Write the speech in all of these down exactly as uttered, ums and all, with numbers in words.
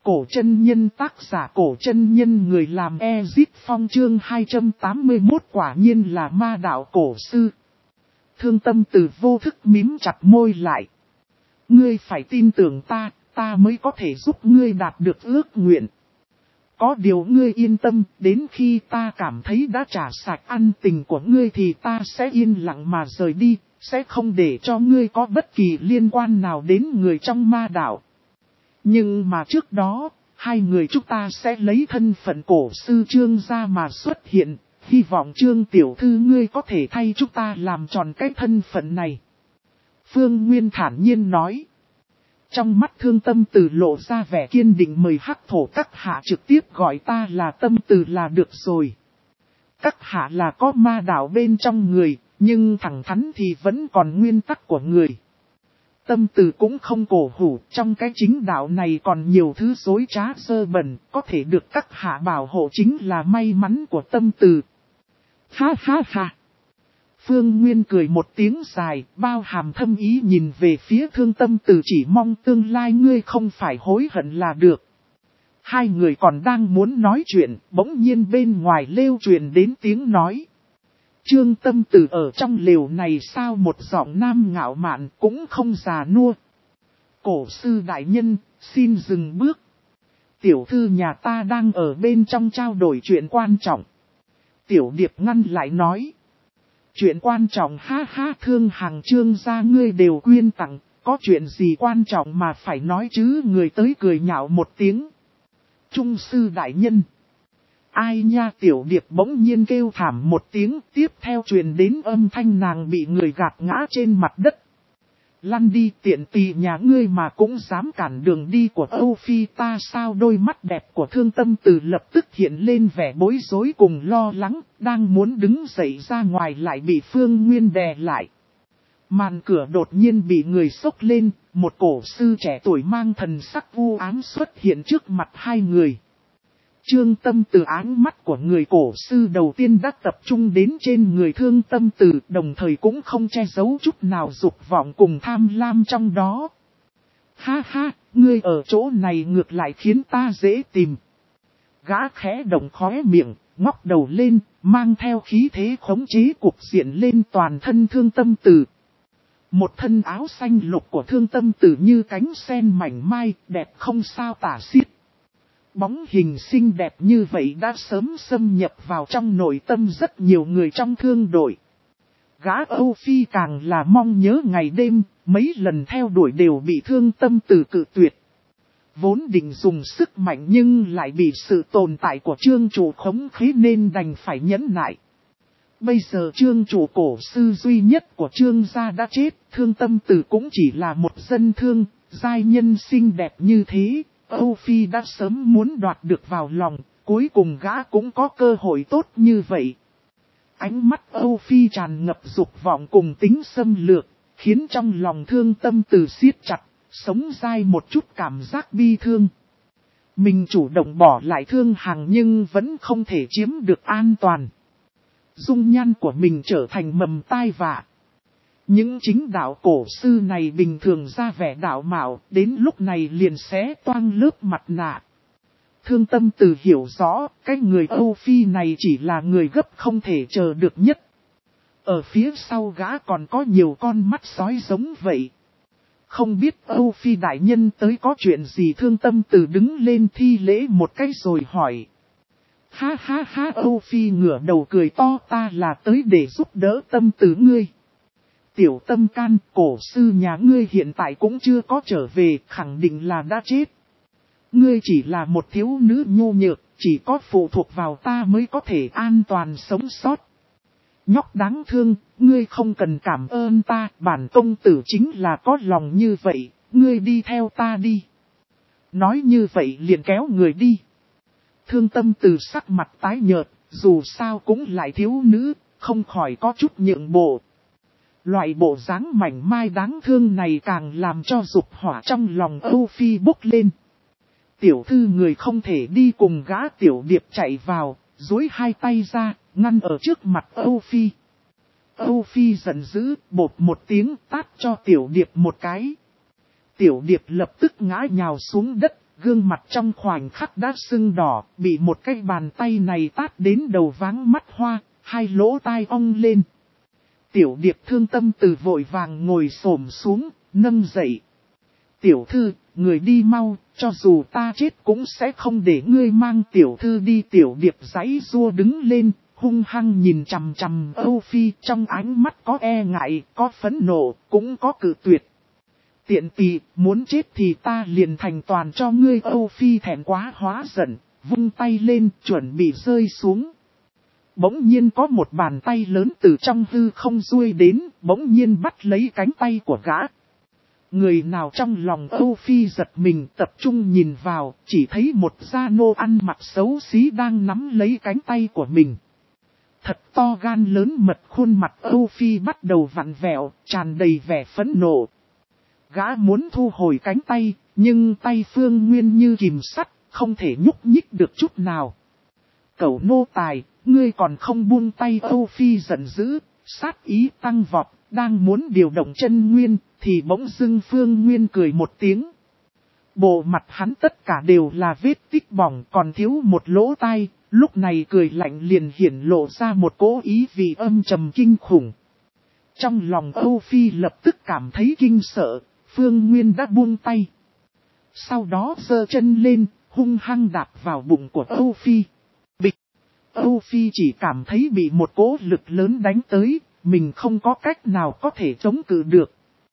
Cổ chân nhân tác giả cổ chân nhân người làm Ezip Phong chương hai trăm tám mươi mốt quả nhiên là ma đạo cổ sư. Thương Tâm Từ vô thức mím chặt môi lại. Ngươi phải tin tưởng ta, ta mới có thể giúp ngươi đạt được ước nguyện. Có điều ngươi yên tâm, đến khi ta cảm thấy đã trả sạch ân tình của ngươi thì ta sẽ yên lặng mà rời đi, sẽ không để cho ngươi có bất kỳ liên quan nào đến người trong ma đạo. Nhưng mà trước đó, hai người chúng ta sẽ lấy thân phận cổ sư Trương ra mà xuất hiện, hy vọng Trương tiểu thư ngươi có thể thay chúng ta làm tròn cái thân phận này. Phương Nguyên thản nhiên nói. Trong mắt Thương Tâm Từ lộ ra vẻ kiên định, mời hắc thổ các hạ trực tiếp gọi ta là Tâm Từ là được rồi. Các hạ là có ma đạo bên trong người, nhưng thẳng thắn thì vẫn còn nguyên tắc của người. Tâm Từ cũng không cổ hủ, trong cái chính đạo này còn nhiều thứ dối trá dơ bẩn, có thể được các hạ bảo hộ chính là may mắn của Tâm Từ. Ha ha ha! Phương Nguyên cười một tiếng dài, bao hàm thâm ý nhìn về phía Thương Tâm Từ, chỉ mong tương lai ngươi không phải hối hận là được. Hai người còn đang muốn nói chuyện, bỗng nhiên bên ngoài lêu truyền đến tiếng nói. Trương Tâm Từ ở trong lều này sao, một giọng nam ngạo mạn cũng không già nua. Cổ sư đại nhân, xin dừng bước. Tiểu thư nhà ta đang ở bên trong trao đổi chuyện quan trọng. Tiểu Điệp ngăn lại nói. Chuyện quan trọng, ha ha, Thương Hằng Trương gia ngươi đều quyên tặng, có chuyện gì quan trọng mà phải nói chứ. Người tới cười nhạo một tiếng. Trung sư đại nhân. Ai nha, Tiểu Điệp bỗng nhiên kêu thảm một tiếng, tiếp theo truyền đến âm thanh nàng bị người gạt ngã trên mặt đất. Lăn đi, tiện tỳ nhà ngươi mà cũng dám cản đường đi của Âu Phi ta sao. Đôi mắt đẹp của Thương Tâm Từ lập tức hiện lên vẻ bối rối cùng lo lắng, đang muốn đứng dậy ra ngoài lại bị Phương Nguyên đè lại. Màn cửa đột nhiên bị người xốc lên, một cổ sư trẻ tuổi mang thần sắc u ám xuất hiện trước mặt hai người. Trương Tâm Từ, áng mắt của người cổ sư đầu tiên đã tập trung đến trên người Thương Tâm Từ, đồng thời cũng không che giấu chút nào dục vọng cùng tham lam trong đó. Ha ha, ngươi ở chỗ này ngược lại khiến ta dễ tìm. Gã khẽ động khóe miệng, ngóc đầu lên, mang theo khí thế khống chế cục diện lên toàn thân Thương Tâm Từ. Một thân áo xanh lục của Thương Tâm Từ như cánh sen mảnh mai, đẹp không sao tả xiết. Bóng hình xinh đẹp như vậy đã sớm xâm nhập vào trong nội tâm rất nhiều người trong thương đội. Gã Âu Phi càng là mong nhớ ngày đêm, mấy lần theo đuổi đều bị Thương Tâm Từ cự tuyệt. Vốn định dùng sức mạnh nhưng lại bị sự tồn tại của Trương chủ khống khí nên đành phải nhẫn nại. Bây giờ Trương chủ cổ sư duy nhất của Trương gia đã chết, Thương Tâm Từ cũng chỉ là một dân thương, giai nhân xinh đẹp như thế. Âu Phi đã sớm muốn đoạt được vào lòng, cuối cùng gã cũng có cơ hội tốt như vậy. Ánh mắt Âu Phi tràn ngập dục vọng cùng tính xâm lược, khiến trong lòng Thương Tâm Từ siết chặt, sống dai một chút cảm giác bi thương. Mình chủ động bỏ lại Thương Hằng nhưng vẫn không thể chiếm được an toàn. Dung nhan của mình trở thành mầm tai vạ. Những chính đạo cổ sư này bình thường ra vẻ đạo mạo, đến lúc này liền xé toang lớp mặt nạ. Thương Tâm Từ hiểu rõ, cái người Âu Phi này chỉ là người gấp không thể chờ được nhất. Ở phía sau gã còn có nhiều con mắt sói giống vậy. Không biết Âu Phi đại nhân tới có chuyện gì. Thương Tâm Từ đứng lên thi lễ một cái rồi hỏi. Ha ha ha, Âu Phi ngửa đầu cười to, ta là tới để giúp đỡ Tâm Từ ngươi. Tiểu Tâm can, cổ sư nhà ngươi hiện tại cũng chưa có trở về, khẳng định là đã chết. Ngươi chỉ là một thiếu nữ nhu nhược, chỉ có phụ thuộc vào ta mới có thể an toàn sống sót. Nhóc đáng thương, ngươi không cần cảm ơn ta, bản công tử chính là có lòng như vậy, ngươi đi theo ta đi. Nói như vậy liền kéo người đi. Thương Tâm Từ sắc mặt tái nhợt, dù sao cũng lại thiếu nữ, không khỏi có chút nhượng bộ. Loại bộ dáng mảnh mai đáng thương này càng làm cho dục hỏa trong lòng Âu Phi bốc lên. Tiểu thư người không thể đi cùng gã. Tiểu Điệp chạy vào, duỗi hai tay ra, ngăn ở trước mặt Âu Phi. Âu Phi giận dữ, bột một tiếng tát cho Tiểu Điệp một cái. Tiểu Điệp lập tức ngã nhào xuống đất, gương mặt trong khoảnh khắc đã sưng đỏ, bị một cái bàn tay này tát đến đầu váng mắt hoa, hai lỗ tai ong lên. Tiểu Điệp thương tâm từ vội vàng ngồi xổm xuống, nâng dậy. Tiểu thư, người đi mau, cho dù ta chết cũng sẽ không để ngươi mang tiểu thư đi. Tiểu Điệp giãy giụa đứng lên, hung hăng nhìn chằm chằm Âu Phi, trong ánh mắt có e ngại, có phẫn nộ, cũng có cự tuyệt. Tiện tỳ, muốn chết thì ta liền thành toàn cho ngươi. Âu Phi thẹn quá hóa giận, vung tay lên, chuẩn bị rơi xuống. Bỗng nhiên có một bàn tay lớn từ trong hư không duỗi đến, bỗng nhiên bắt lấy cánh tay của gã. Người nào trong lòng Âu Phi giật mình, tập trung nhìn vào, chỉ thấy một gia nô ăn mặc xấu xí đang nắm lấy cánh tay của mình. Thật to gan lớn mật, khuôn mặt Âu Phi bắt đầu vặn vẹo, tràn đầy vẻ phẫn nộ. Gã muốn thu hồi cánh tay, nhưng tay Phương Nguyên như kìm sắt, không thể nhúc nhích được chút nào. Cẩu nô tài, ngươi còn không buông tay. Âu Phi giận dữ, sát ý tăng vọt, đang muốn điều động chân nguyên, thì bỗng dưng Phương Nguyên cười một tiếng. Bộ mặt hắn tất cả đều là vết tích bỏng, còn thiếu một lỗ tai, lúc này cười lạnh liền hiển lộ ra một cỗ ý vị âm trầm kinh khủng. Trong lòng Âu Phi lập tức cảm thấy kinh sợ, Phương Nguyên đã buông tay. Sau đó giơ chân lên, hung hăng đạp vào bụng của Âu Phi. Bịch! Âu Phi chỉ cảm thấy bị một cỗ lực lớn đánh tới, mình không có cách nào có thể chống cự được.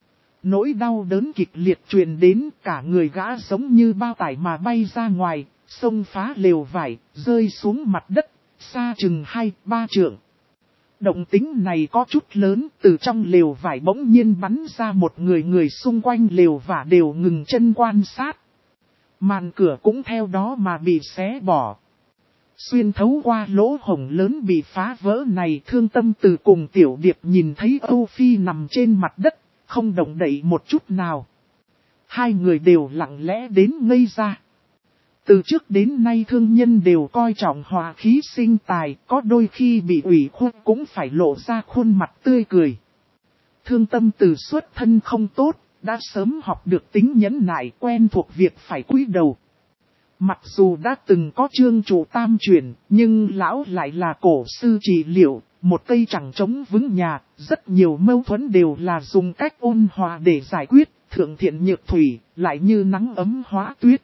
Nỗi đau đớn kịch liệt truyền đến, cả người gã giống như bao tải mà bay ra ngoài, xông phá lều vải, rơi xuống mặt đất, xa chừng hai, ba trượng. Động tính này có chút lớn, từ trong lều vải bỗng nhiên bắn ra một người, người xung quanh lều vải đều ngừng chân quan sát. Màn cửa cũng theo đó mà bị xé bỏ. Xuyên thấu qua lỗ hổng lớn bị phá vỡ này, Thương Tâm Từ cùng Tiểu Điệp nhìn thấy Âu Phi nằm trên mặt đất, không động đậy một chút nào. Hai người đều lặng lẽ đến ngây ra. Từ trước đến nay thương nhân đều coi trọng hòa khí sinh tài, có đôi khi bị ủy khuất cũng phải lộ ra khuôn mặt tươi cười. Thương Tâm Từ xuất thân không tốt, đã sớm học được tính nhẫn nại, quen thuộc việc phải cúi đầu. Mặc dù đã từng có chương trụ tam chuyển, nhưng lão lại là cổ sư trị liệu, một cây chẳng chống vững nhà, rất nhiều mâu thuẫn đều là dùng cách ôn hòa để giải quyết, thượng thiện nhược thủy, lại như nắng ấm hóa tuyết.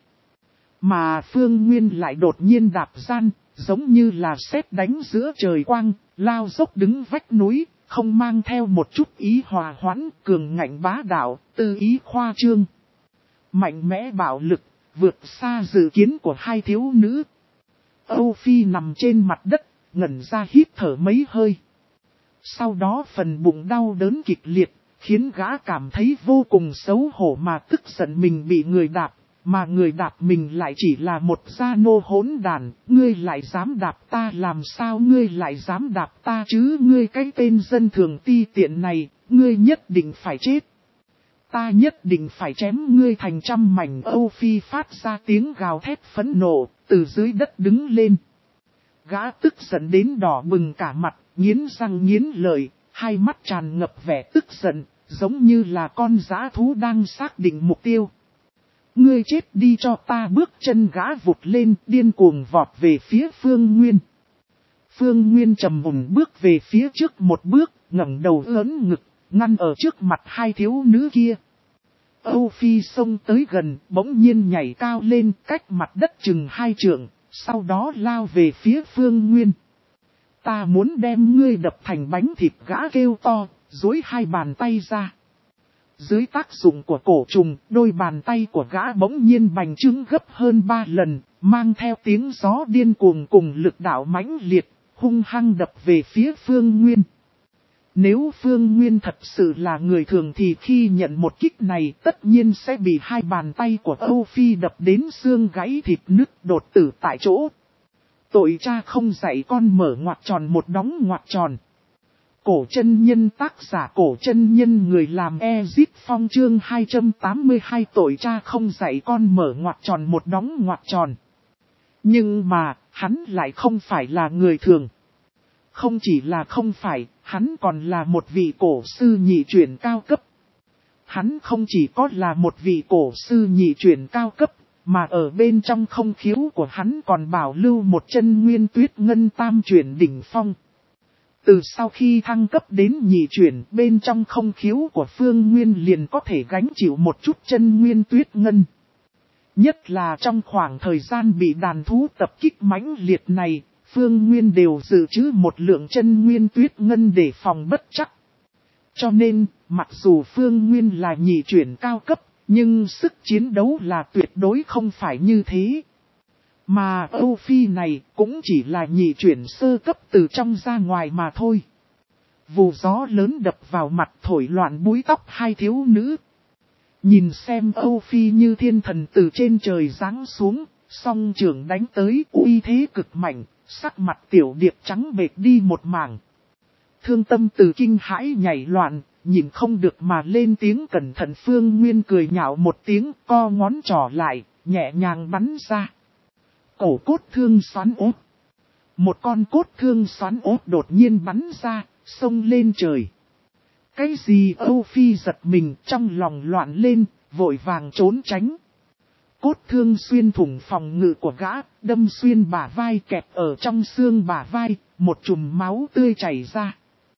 Mà Phương Nguyên lại đột nhiên đạp gian, giống như là sét đánh giữa trời quang, lao dốc đứng vách núi, không mang theo một chút ý hòa hoãn, cường ngạnh bá đạo, tư ý khoa trương. Mạnh mẽ bạo lực, vượt xa dự kiến của hai thiếu nữ. Âu Phi nằm trên mặt đất, ngẩn ra hít thở mấy hơi. Sau đó phần bụng đau đớn kịch liệt, khiến gã cảm thấy vô cùng xấu hổ mà tức giận mình bị người đạp. Mà người đạp mình lại chỉ là một gia nô hỗn đàn, ngươi lại dám đạp ta, làm sao ngươi lại dám đạp ta chứ, ngươi cái tên dân thường ti tiện này, ngươi nhất định phải chết. Ta nhất định phải chém ngươi thành trăm mảnh. Âu Phi phát ra tiếng gào thét phẫn nộ, từ dưới đất đứng lên. Gã tức giận đến đỏ bừng cả mặt, nghiến răng nghiến lợi, hai mắt tràn ngập vẻ tức giận, giống như là con dã thú đang xác định mục tiêu. Ngươi chết đi cho ta. Bước chân gã vụt lên, điên cuồng vọt về phía Phương Nguyên. Phương Nguyên trầm ổn bước về phía trước một bước, ngẩng đầu ớn ngực, ngăn ở trước mặt hai thiếu nữ kia. Âu Phi xông tới gần, bỗng nhiên nhảy cao lên cách mặt đất chừng hai trượng, sau đó lao về phía Phương Nguyên. Ta muốn đem ngươi đập thành bánh thịt. Gã kêu to, duỗi hai bàn tay ra. Dưới tác dụng của cổ trùng, đôi bàn tay của gã bỗng nhiên bành trướng gấp hơn ba lần, mang theo tiếng gió điên cuồng cùng lực đạo mãnh liệt, hung hăng đập về phía Phương Nguyên. Nếu Phương Nguyên thật sự là người thường thì khi nhận một kích này tất nhiên sẽ bị hai bàn tay của Âu Phi đập đến xương gãy thịt nứt, đột tử tại chỗ. Tội cha không dạy con mở ngoặc tròn một đóng ngoặc tròn. Cổ chân nhân, tác giả Cổ chân nhân, người làm Ezit Phong, chương hai trăm tám mươi hai. Tội cha không dạy con mở ngoặc tròn một đóng ngoặc tròn. Nhưng mà, hắn lại không phải là người thường. Không chỉ là không phải, hắn còn là một vị cổ sư nhị chuyển cao cấp. Hắn không chỉ có là một vị cổ sư nhị chuyển cao cấp, mà ở bên trong không khiếu của hắn còn bảo lưu một chân nguyên tuyết ngân tam chuyển đỉnh phong. Từ sau khi thăng cấp đến nhị chuyển, bên trong không khiếu của Phương Nguyên liền có thể gánh chịu một chút chân nguyên tuyết ngân. Nhất là trong khoảng thời gian bị đàn thú tập kích mãnh liệt này, Phương Nguyên đều dự trữ một lượng chân nguyên tuyết ngân để phòng bất chắc. Cho nên, mặc dù Phương Nguyên là nhị chuyển cao cấp, nhưng sức chiến đấu là tuyệt đối không phải như thế. Mà Âu Phi này cũng chỉ là nhị chuyển sơ cấp từ trong ra ngoài mà thôi. Vù gió lớn đập vào mặt thổi loạn búi tóc hai thiếu nữ. Nhìn xem Âu Phi như thiên thần từ trên trời giáng xuống, song trưởng đánh tới uy thế cực mạnh, sắc mặt tiểu điệp trắng bệch đi một mảng. Thương tâm từ kinh hãi nhảy loạn, nhìn không được mà lên tiếng cẩn thận. Phương Nguyên cười nhạo một tiếng, co ngón trỏ lại, nhẹ nhàng bắn ra. Cổ cốt thương xoắn ốt. Một con cốt thương xoắn ốt đột nhiên bắn ra, xông lên trời. Cái gì? Âu Phi giật mình, trong lòng loạn lên, vội vàng trốn tránh. Cốt thương xuyên thủng phòng ngự của gã, đâm xuyên bả vai, kẹp ở trong xương bả vai, một chùm máu tươi chảy ra.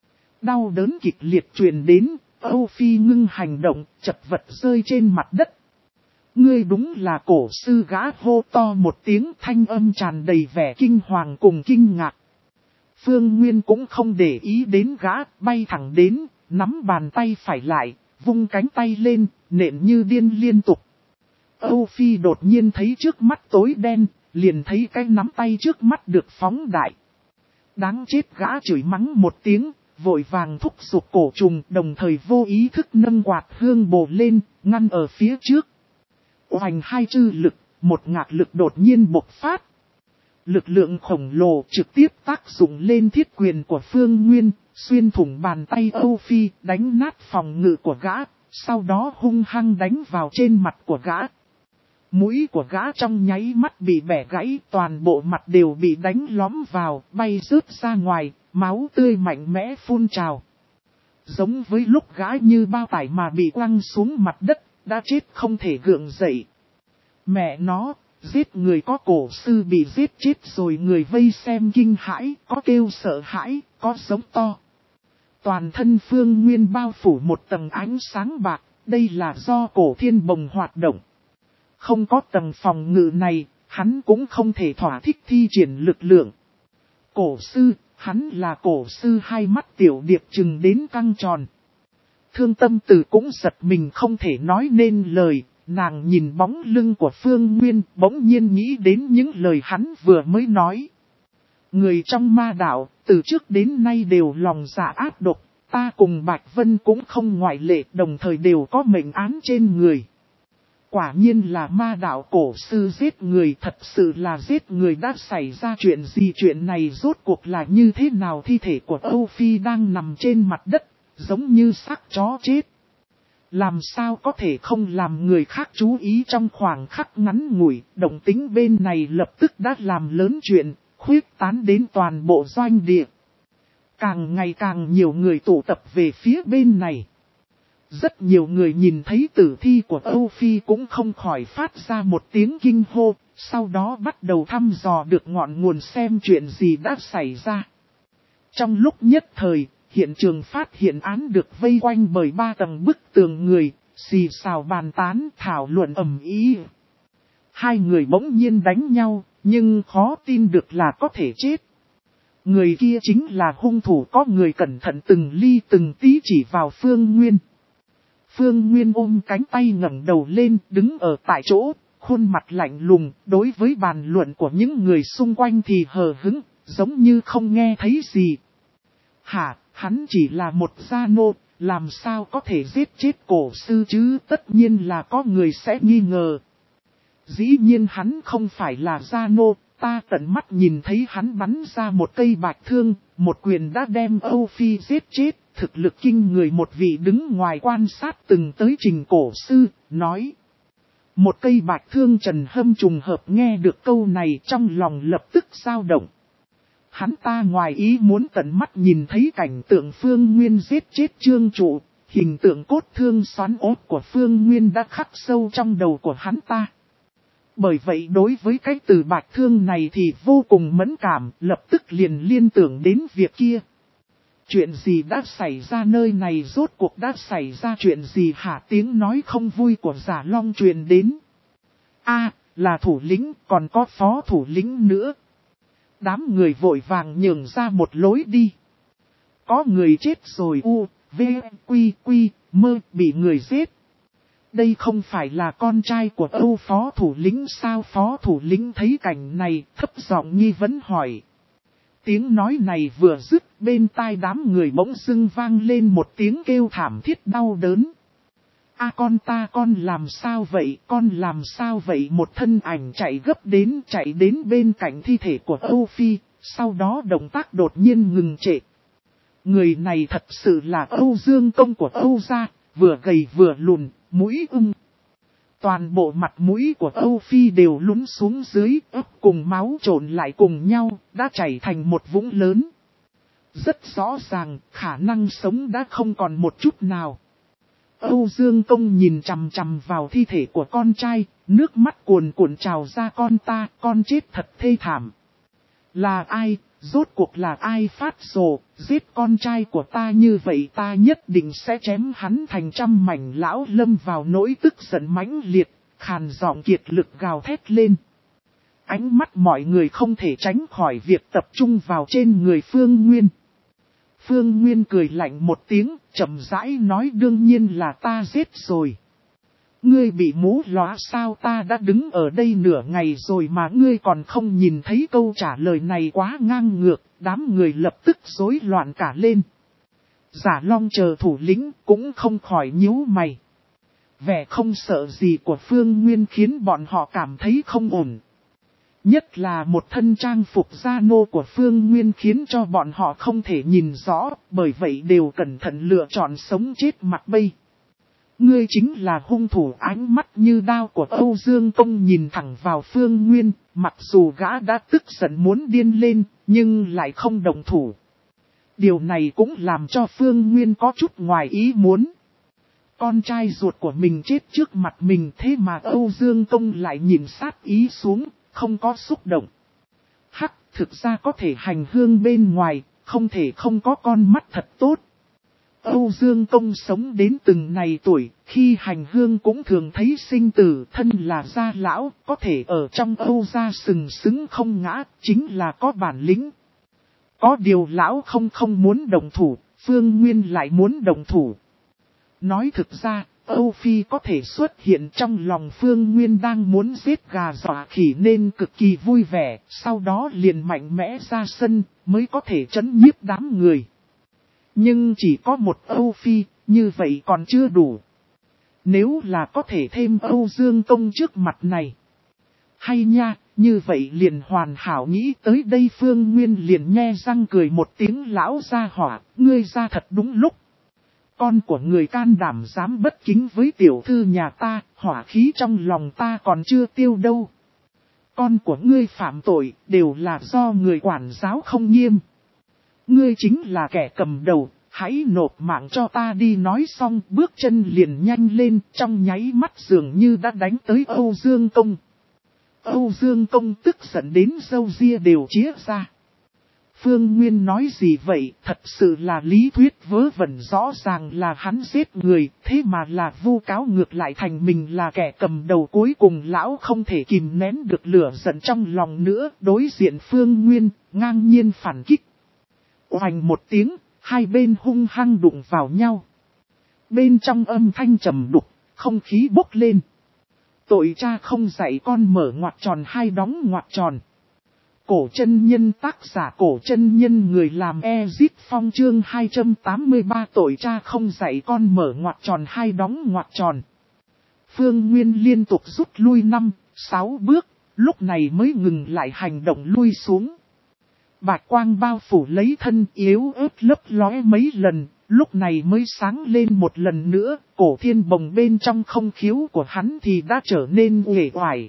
Đau đớn kịch liệt truyền đến, Âu Phi ngưng hành động, chật vật rơi trên mặt đất. Ngươi đúng là cổ sư, gã hô to một tiếng, thanh âm tràn đầy vẻ kinh hoàng cùng kinh ngạc. Phương Nguyên cũng không để ý đến gã, bay thẳng đến, nắm bàn tay phải lại, vung cánh tay lên, nện như điên liên tục. Âu Phi đột nhiên thấy trước mắt tối đen, liền thấy cái nắm tay trước mắt được phóng đại. Đáng chết, gã chửi mắng một tiếng, vội vàng thúc giục cổ trùng, đồng thời vô ý thức nâng quạt hương bổ lên, ngăn ở phía trước. Oành hai chư lực, một ngạc lực đột nhiên bộc phát. Lực lượng khổng lồ trực tiếp tác dụng lên thiết quyền của Phương Nguyên, xuyên thủng bàn tay Âu Phi, đánh nát phòng ngự của gã, sau đó hung hăng đánh vào trên mặt của gã. Mũi của gã trong nháy mắt bị bẻ gãy, toàn bộ mặt đều bị đánh lõm vào, bay rớt ra ngoài, máu tươi mạnh mẽ phun trào. Giống với lúc gã như bao tải mà bị quăng xuống mặt đất, đã chết không thể gượng dậy. Mẹ nó, giết người có cổ sư bị giết chết rồi, người vây xem kinh hãi, có kêu sợ hãi, có giống to. Toàn thân Phương Nguyên bao phủ một tầng ánh sáng bạc, đây là do cổ thiên bồng hoạt động. Không có tầng phòng ngự này, hắn cũng không thể thỏa thích thi triển lực lượng. Cổ sư, hắn là cổ sư, hai mắt tiểu điệp trừng đến căng tròn. Thương tâm tử cũng giật mình không thể nói nên lời, nàng nhìn bóng lưng của Phương Nguyên, bỗng nhiên nghĩ đến những lời hắn vừa mới nói. Người trong ma đạo, từ trước đến nay đều lòng dạ ác độc, ta cùng Bạch Vân cũng không ngoại lệ, đồng thời đều có mệnh án trên người. Quả nhiên là ma đạo cổ sư giết người, thật sự là giết người. Đã xảy ra chuyện gì? Chuyện này rốt cuộc là như thế nào? Thi thể của Âu Phi đang nằm trên mặt đất, giống như xác chó chết. Làm sao có thể không làm người khác chú ý? Trong khoảng khắc ngắn ngủi, động tĩnh bên này lập tức đã làm lớn chuyện, khuyết tán đến toàn bộ doanh địa. Càng ngày càng nhiều người tụ tập về phía bên này. Rất nhiều người nhìn thấy tử thi của Âu Phi cũng không khỏi phát ra một tiếng kinh hô, sau đó bắt đầu thăm dò được ngọn nguồn xem chuyện gì đã xảy ra. Trong lúc nhất thời, hiện trường phát hiện án được vây quanh bởi ba tầng bức tường người, xì xào bàn tán, thảo luận ầm ĩ. Hai người bỗng nhiên đánh nhau, nhưng khó tin được là có thể chết. Người kia chính là hung thủ, có người cẩn thận từng ly từng tí chỉ vào Phương Nguyên. Phương Nguyên ôm cánh tay ngẩng đầu lên, đứng ở tại chỗ, khuôn mặt lạnh lùng, đối với bàn luận của những người xung quanh thì hờ hững, giống như không nghe thấy gì. Hả, hắn chỉ là một gia nô, làm sao có thể giết chết cổ sư chứ? Tất nhiên là có người sẽ nghi ngờ. Dĩ nhiên hắn không phải là gia nô, ta tận mắt nhìn thấy hắn bắn ra một cây bạch thương, một quyền đã đem Âu Phi giết chết. Thực lực kinh người. Một vị đứng ngoài quan sát từng tới trình cổ sư, nói. Một cây bạch thương. Trần Hâm trùng hợp nghe được câu này, trong lòng lập tức dao động. Hắn ta ngoài ý muốn tận mắt nhìn thấy cảnh tượng Phương Nguyên giết chết Trương Trụ, hình tượng cốt thương xoắn ốt của Phương Nguyên đã khắc sâu trong đầu của hắn ta. Bởi vậy đối với cái từ bạch thương này thì vô cùng mẫn cảm, lập tức liền liên tưởng đến việc kia. Chuyện gì đã xảy ra nơi này, rốt cuộc đã xảy ra chuyện gì hả? Tiếng nói không vui của Giả Long truyền đến. A, là thủ lĩnh, còn có phó thủ lĩnh nữa. Đám người vội vàng nhường ra một lối đi. Có người chết rồi, u, v, quy, quy, mơ, bị người giết. Đây không phải là con trai của Âu phó thủ lĩnh sao? Phó thủ lĩnh thấy cảnh này, thấp giọng nghi vấn hỏi. Tiếng nói này vừa dứt, bên tai đám người bỗng dưng vang lên một tiếng kêu thảm thiết đau đớn. A con ta, con làm sao vậy, con làm sao vậy? Một thân ảnh chạy gấp đến, chạy đến bên cạnh thi thể của Âu Phi, sau đó động tác đột nhiên ngừng trệ. Người này thật sự là Âu Dương Công của Âu gia, vừa gầy vừa lùn, mũi ưng. Toàn bộ mặt mũi của Âu Phi đều lún xuống dưới, ấp cùng máu trộn lại cùng nhau, đã chảy thành một vũng lớn. Rất rõ ràng, khả năng sống đã không còn một chút nào. Âu Dương Công nhìn chằm chằm vào thi thể của con trai, nước mắt cuồn cuộn trào ra. Con ta, con chết thật thê thảm. Là ai, rốt cuộc là ai phát rồ, giết con trai của ta như vậy? Ta nhất định sẽ chém hắn thành trăm mảnh. Lão Lâm vào nỗi tức giận mãnh liệt, khàn giọng kiệt lực gào thét lên. Ánh mắt mọi người không thể tránh khỏi việc tập trung vào trên người Phương Nguyên. Phương Nguyên cười lạnh một tiếng, chậm rãi nói, đương nhiên là ta giết rồi. Ngươi bị mú lóa sao? Ta đã đứng ở đây nửa ngày rồi mà ngươi còn không nhìn thấy? Câu trả lời này quá ngang ngược, đám người lập tức rối loạn cả lên. Giả Long chờ thủ lĩnh cũng không khỏi nhíu mày. Vẻ không sợ gì của Phương Nguyên khiến bọn họ cảm thấy không ổn. Nhất là một thân trang phục gia nô của Phương Nguyên khiến cho bọn họ không thể nhìn rõ, bởi vậy đều cẩn thận lựa chọn sống chết mặt bay. Ngươi chính là hung thủ. Ánh mắt như đao của Âu Dương Công nhìn thẳng vào Phương Nguyên, mặc dù gã đã tức giận muốn điên lên, nhưng lại không động thủ. Điều này cũng làm cho Phương Nguyên có chút ngoài ý muốn. Con trai ruột của mình chết trước mặt mình, thế mà Âu Dương Công lại nhìn sát ý xuống, không có xúc động. Hắc, thực ra có thể hành hương bên ngoài, không thể không có con mắt thật tốt. Âu Dương Công sống đến từng này tuổi, khi hành hương cũng thường thấy sinh tử. Thân là gia lão, có thể ở trong Âu gia sừng sững không ngã, chính là có bản lĩnh. Có điều lão không không muốn đồng thủ, Phương Nguyên lại muốn đồng thủ. Nói thực ra, Âu Phi có thể xuất hiện trong lòng Phương Nguyên đang muốn giết gà dọa khỉ nên cực kỳ vui vẻ, sau đó liền mạnh mẽ ra sân, mới có thể trấn nhiếp đám người. Nhưng chỉ có một Âu Phi, như vậy còn chưa đủ. Nếu là có thể thêm Âu Dương Công trước mặt này. Hay nha, như vậy liền hoàn hảo. Nghĩ tới đây Phương Nguyên liền nhe răng cười một tiếng. Lão gia hỏa, ngươi ra thật đúng lúc. Con của người can đảm dám bất kính với tiểu thư nhà ta, hỏa khí trong lòng ta còn chưa tiêu đâu. Con của ngươi phạm tội, đều là do người quản giáo không nghiêm. Ngươi chính là kẻ cầm đầu, hãy nộp mạng cho ta đi. Nói xong bước chân liền nhanh lên, trong nháy mắt dường như đã đánh tới Âu Dương Công. Âu Dương Công tức giận đến râu ria đều chĩa ra. Phương Nguyên nói gì vậy, thật sự là lý thuyết vớ vẩn, rõ ràng là hắn giết người, thế mà là vu cáo ngược lại thành mình là kẻ cầm đầu. Cuối cùng lão không thể kìm nén được lửa giận trong lòng nữa, đối diện Phương Nguyên, ngang nhiên phản kích. Oành một tiếng, hai bên hung hăng đụng vào nhau. Bên trong âm thanh trầm đục, không khí bốc lên. Tội cha không dạy con mở ngoặc tròn hai đóng ngoặc tròn. Cổ chân nhân, tác giả Cổ chân nhân, người làm Ezit Phong, chương hai trăm tám mươi ba. Tội cha không dạy con mở ngoặc tròn hai đóng ngoặc tròn. Phương Nguyên liên tục rút lui năm, sáu bước, lúc này mới ngừng lại hành động lui xuống. Bạch quang bao phủ lấy thân, yếu ớt lấp lóe mấy lần, lúc này mới sáng lên một lần nữa. Cổ thiên bồng bên trong không khiếu của hắn thì đã trở nên uể oải.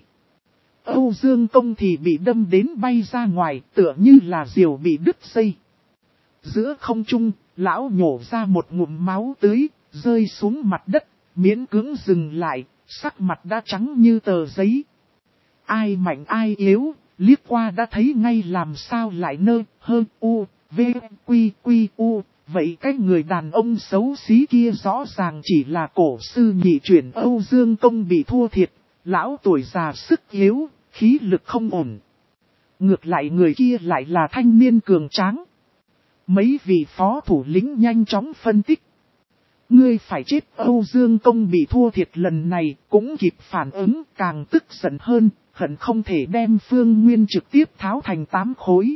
Âu Dương Công thì bị đâm đến bay ra ngoài, tựa như là diều bị đứt dây. Giữa không trung, lão nhổ ra một ngụm máu tươi, rơi xuống mặt đất, miễn cưỡng dừng lại, sắc mặt đã trắng như tờ giấy. Ai mạnh ai yếu, liếc qua đã thấy ngay làm sao lại nơ, hơn, u, v, quy, quy, u. Vậy cái người đàn ông xấu xí kia rõ ràng chỉ là cổ sư nhị chuyển Âu Dương Công bị thua thiệt, lão tuổi già sức yếu, khí lực không ổn. Ngược lại người kia lại là thanh niên cường tráng. Mấy vị phó thủ lĩnh nhanh chóng phân tích. Ngươi phải chết, Âu Dương Công bị thua thiệt lần này cũng kịp phản ứng, càng tức giận hơn, hận không thể đem Phương Nguyên trực tiếp tháo thành tám khối.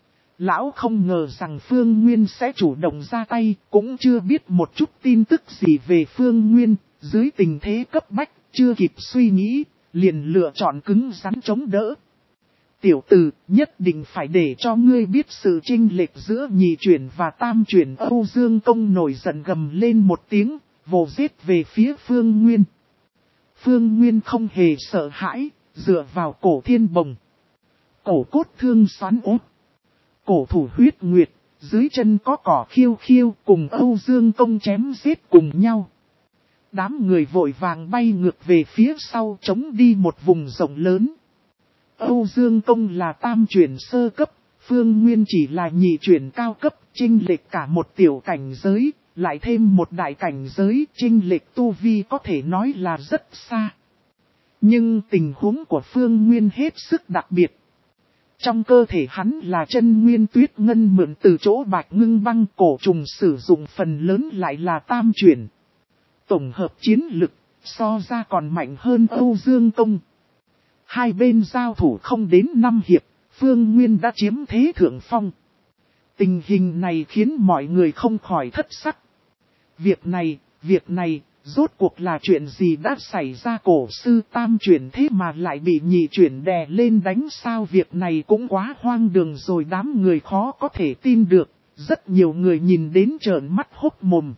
Lão không ngờ rằng Phương Nguyên sẽ chủ động ra tay, cũng chưa biết một chút tin tức gì về Phương Nguyên, dưới tình thế cấp bách, chưa kịp suy nghĩ, liền lựa chọn cứng rắn chống đỡ. Tiểu tử, nhất định phải để cho ngươi biết sự chênh lệch giữa nhị chuyển và tam chuyển. Âu Dương Công nổi giận gầm lên một tiếng, vồ giết về phía Phương Nguyên. Phương Nguyên không hề sợ hãi, dựa vào cổ thiên bồng. Cổ cốt thương xoắn ốp. Cổ thủ huyết nguyệt, dưới chân có cỏ khiêu khiêu cùng Âu Dương Công chém giết cùng nhau. Đám người vội vàng bay ngược về phía sau chống đi một vùng rộng lớn. Âu Dương Công là tam chuyển sơ cấp, Phương Nguyên chỉ là nhị chuyển cao cấp, chênh lệch cả một tiểu cảnh giới, lại thêm một đại cảnh giới, chênh lệch tu vi có thể nói là rất xa. Nhưng tình huống của Phương Nguyên hết sức đặc biệt. Trong cơ thể hắn là chân nguyên tuyết ngân mượn từ chỗ bạch ngưng băng, cổ trùng sử dụng phần lớn lại là tam chuyển. Tổng hợp chiến lực, so ra còn mạnh hơn Âu Dương Công. Hai bên giao thủ không đến năm hiệp, Phương Nguyên đã chiếm thế thượng phong. Tình hình này khiến mọi người không khỏi thất sắc. Việc này, việc này, rốt cuộc là chuyện gì đã xảy ra, cổ sư tam chuyển thế mà lại bị nhị chuyển đè lên đánh sao? Việc này cũng quá hoang đường rồi, đám người khó có thể tin được, rất nhiều người nhìn đến trợn mắt hốc mồm.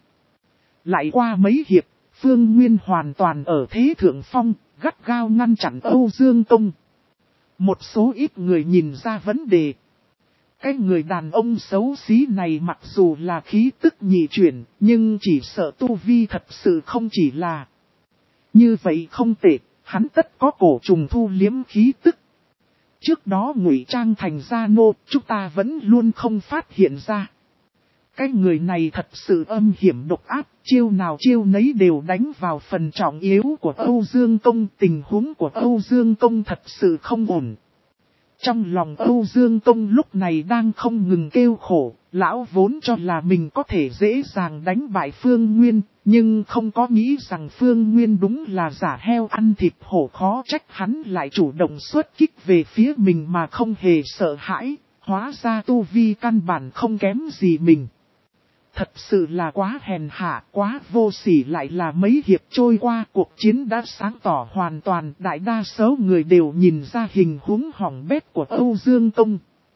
Lại qua mấy hiệp, Phương Nguyên hoàn toàn ở thế thượng phong, gắt gao ngăn chặn Âu Dương Công. Một số ít người nhìn ra vấn đề. Cái người đàn ông xấu xí này mặc dù là khí tức nhị chuyển, nhưng chỉ sợ tu vi thật sự không chỉ là. Như vậy không tệ, hắn tất có cổ trùng thu liếm khí tức. Trước đó ngụy trang thành gia nô, chúng ta vẫn luôn không phát hiện ra. Cái người này thật sự âm hiểm độc ác, chiêu nào chiêu nấy đều đánh vào phần trọng yếu của Âu Dương Công. Tình huống của Âu Dương Công thật sự không ổn. Trong lòng Âu Dương Công lúc này đang không ngừng kêu khổ, lão vốn cho là mình có thể dễ dàng đánh bại Phương Nguyên, nhưng không có nghĩ rằng Phương Nguyên đúng là giả heo ăn thịt hổ, khó trách hắn lại chủ động xuất kích về phía mình mà không hề sợ hãi, hóa ra tu vi căn bản không kém gì mình. Thật sự là quá hèn hạ, quá vô sỉ. Lại là mấy hiệp trôi qua, cuộc chiến đã sáng tỏ hoàn toàn, đại đa số người đều nhìn ra hình huống hỏng bét của Âu Dương Công.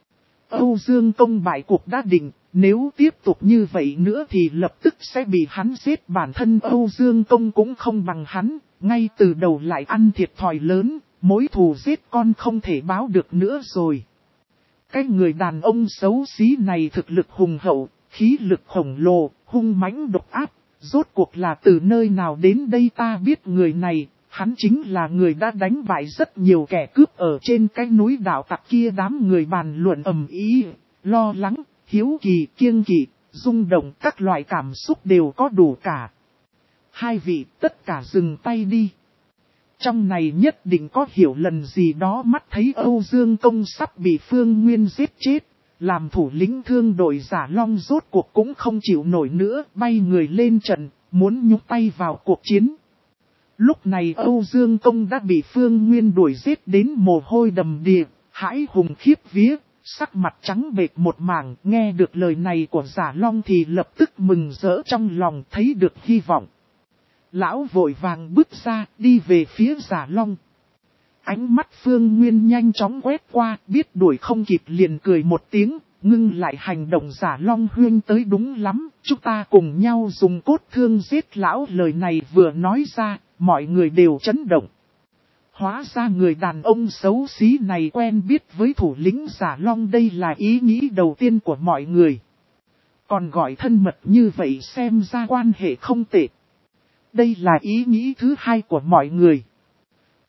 Âu Dương Công bại cuộc đã định, nếu tiếp tục như vậy nữa thì lập tức sẽ bị hắn giết. Bản thân Âu Dương Công cũng không bằng hắn, ngay từ đầu lại ăn thiệt thòi lớn, mối thù giết con không thể báo được nữa rồi. Cái người đàn ông xấu xí này thực lực hùng hậu, khí lực khổng lồ, hung mãnh độc ác, rốt cuộc là từ nơi nào đến đây? Ta biết người này, hắn chính là người đã đánh bại rất nhiều kẻ cướp ở trên cái núi đạo tặc kia. Đám người bàn luận ầm ĩ, lo lắng, hiếu kỳ, kiêng kỵ, rung động, các loại cảm xúc đều có đủ cả. Hai vị tất cả dừng tay đi. Trong này nhất định có hiểu lần gì đó. Mắt thấy Âu Dương Công sắp bị Phương Nguyên giết chết, làm thủ lĩnh thương đội Giả Long rốt cuộc cũng không chịu nổi nữa, bay người lên trận, muốn nhúc tay vào cuộc chiến. Lúc này Âu Dương Công đã bị Phương Nguyên đuổi giết đến mồ hôi đầm đìa, hãi hùng khiếp vía, sắc mặt trắng bệch một mảng. Nghe được lời này của Giả Long thì lập tức mừng rỡ trong lòng, thấy được hy vọng. Lão vội vàng bước ra, đi về phía Giả Long. Ánh mắt Phương Nguyên nhanh chóng quét qua, biết đuổi không kịp liền cười một tiếng, ngưng lại hành động. Giả Long huyên tới đúng lắm, chúng ta cùng nhau dùng cốt thương giết lão. Lời này vừa nói ra, mọi người đều chấn động. Hóa ra người đàn ông xấu xí này quen biết với thủ lĩnh Giả Long, đây là ý nghĩ đầu tiên của mọi người. Còn gọi thân mật như vậy xem ra quan hệ không tệ. Đây là ý nghĩ thứ hai của mọi người.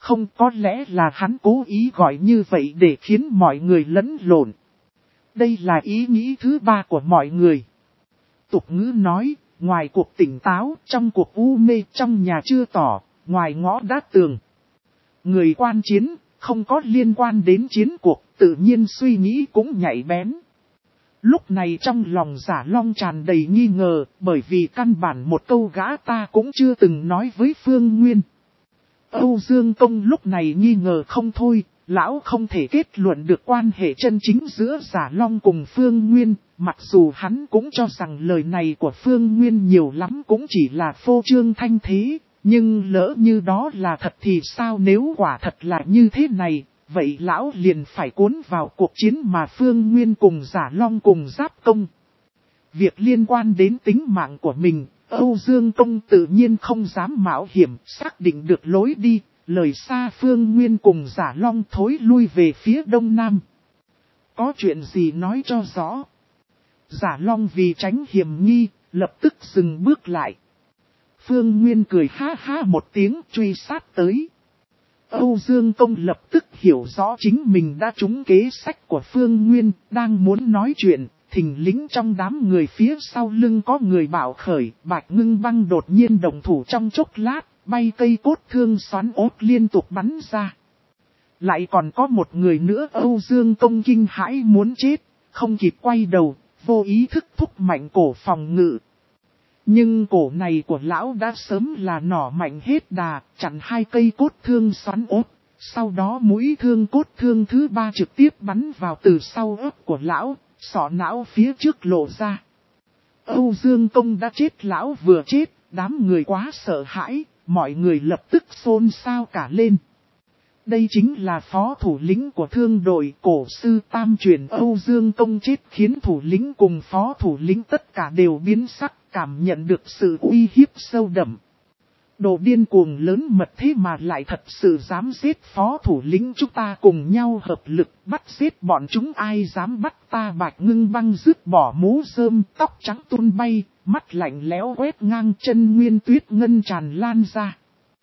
Không, có lẽ là hắn cố ý gọi như vậy để khiến mọi người lẫn lộn. Đây là ý nghĩ thứ ba của mọi người. Tục ngữ nói, ngoài cuộc tỉnh táo, trong cuộc u mê, trong nhà chưa tỏ, ngoài ngõ đá tường. Người quan chiến, không có liên quan đến chiến cuộc, tự nhiên suy nghĩ cũng nhạy bén. Lúc này trong lòng Giả Long tràn đầy nghi ngờ, bởi vì căn bản một câu gã ta cũng chưa từng nói với Phương Nguyên. Âu Dương Công lúc này nghi ngờ không thôi, lão không thể kết luận được quan hệ chân chính giữa Giả Long cùng Phương Nguyên, mặc dù hắn cũng cho rằng lời này của Phương Nguyên nhiều lắm cũng chỉ là phô trương thanh thế, nhưng lỡ như đó là thật thì sao, nếu quả thật là như thế này, vậy lão liền phải cuốn vào cuộc chiến mà Phương Nguyên cùng Giả Long cùng giáp công. Việc liên quan đến tính mạng của mình, Âu Dương Công tự nhiên không dám mạo hiểm, xác định được lối đi, lời xa Phương Nguyên cùng Giả Long thối lui về phía đông nam. Có chuyện gì nói cho rõ. Giả Long vì tránh hiểm nghi, lập tức dừng bước lại. Phương Nguyên cười ha ha một tiếng truy sát tới. Âu Dương Công lập tức hiểu rõ chính mình đã trúng kế sách của Phương Nguyên, đang muốn nói chuyện. Thình lình trong đám người phía sau lưng có người bảo khởi, Bạch Ngưng Băng đột nhiên động thủ trong chốc lát, bay cây cốt thương xoắn ốt liên tục bắn ra. Lại còn có một người nữa, Âu Dương Công kinh hãi muốn chết, không kịp quay đầu, vô ý thức thúc mạnh cổ phòng ngự. Nhưng cổ này của lão đã sớm là nỏ mạnh hết đà, chặn hai cây cốt thương xoắn ốt. Sau đó mũi thương cốt thương thứ ba trực tiếp bắn vào từ sau ớt của lão. Sọ não phía trước lộ ra. Âu Dương Công đã chết, lão vừa chết, đám người quá sợ hãi, mọi người lập tức xôn xao cả lên. Đây chính là phó thủ lĩnh của thương đội cổ sư tam truyền. Âu Dương Công chết khiến thủ lĩnh cùng phó thủ lĩnh tất cả đều biến sắc, cảm nhận được sự uy hiếp sâu đậm. Đồ điên cuồng lớn mật thế mà lại thật sự dám giết phó thủ lĩnh, chúng ta cùng nhau hợp lực bắt giết bọn chúng, ai dám bắt ta. Bạch Ngưng Băng dứt bỏ mũ rơm, tóc trắng tung bay, mắt lạnh lẽo quét ngang. Chân Nguyên Tuyết Ngân tràn lan ra.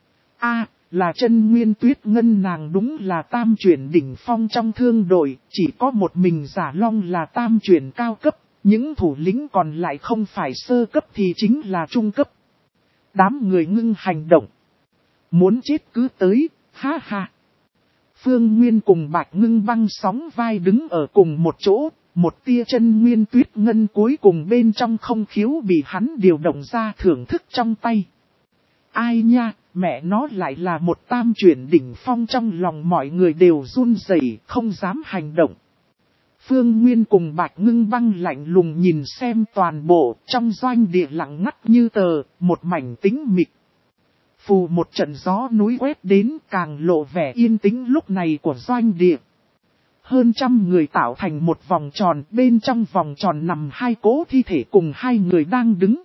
A, là Chân Nguyên Tuyết Ngân, nàng đúng là tam chuyển đỉnh phong trong thương đội, chỉ có một mình Giả Long là tam chuyển cao cấp, những thủ lĩnh còn lại không phải sơ cấp thì chính là trung cấp. Đám người ngưng hành động. Muốn chết cứ tới, ha ha. Phương Nguyên cùng Bạch Ngưng Băng sóng vai đứng ở cùng một chỗ, một tia Chân Nguyên Tuyết Ngân cuối cùng bên trong không khiếu bị hắn điều động ra thưởng thức trong tay. Ai nha, mẹ nó lại là một tam chuyển đỉnh phong, trong lòng mọi người đều run rẩy, không dám hành động. Phương Nguyên cùng Bạch Ngưng Băng lạnh lùng nhìn xem toàn bộ, trong doanh địa lặng ngắt như tờ, một mảnh tĩnh mịch. Phù một trận gió núi quét đến, càng lộ vẻ yên tĩnh lúc này của doanh địa. Hơn trăm người tạo thành một vòng tròn, bên trong vòng tròn nằm hai cỗ thi thể cùng hai người đang đứng.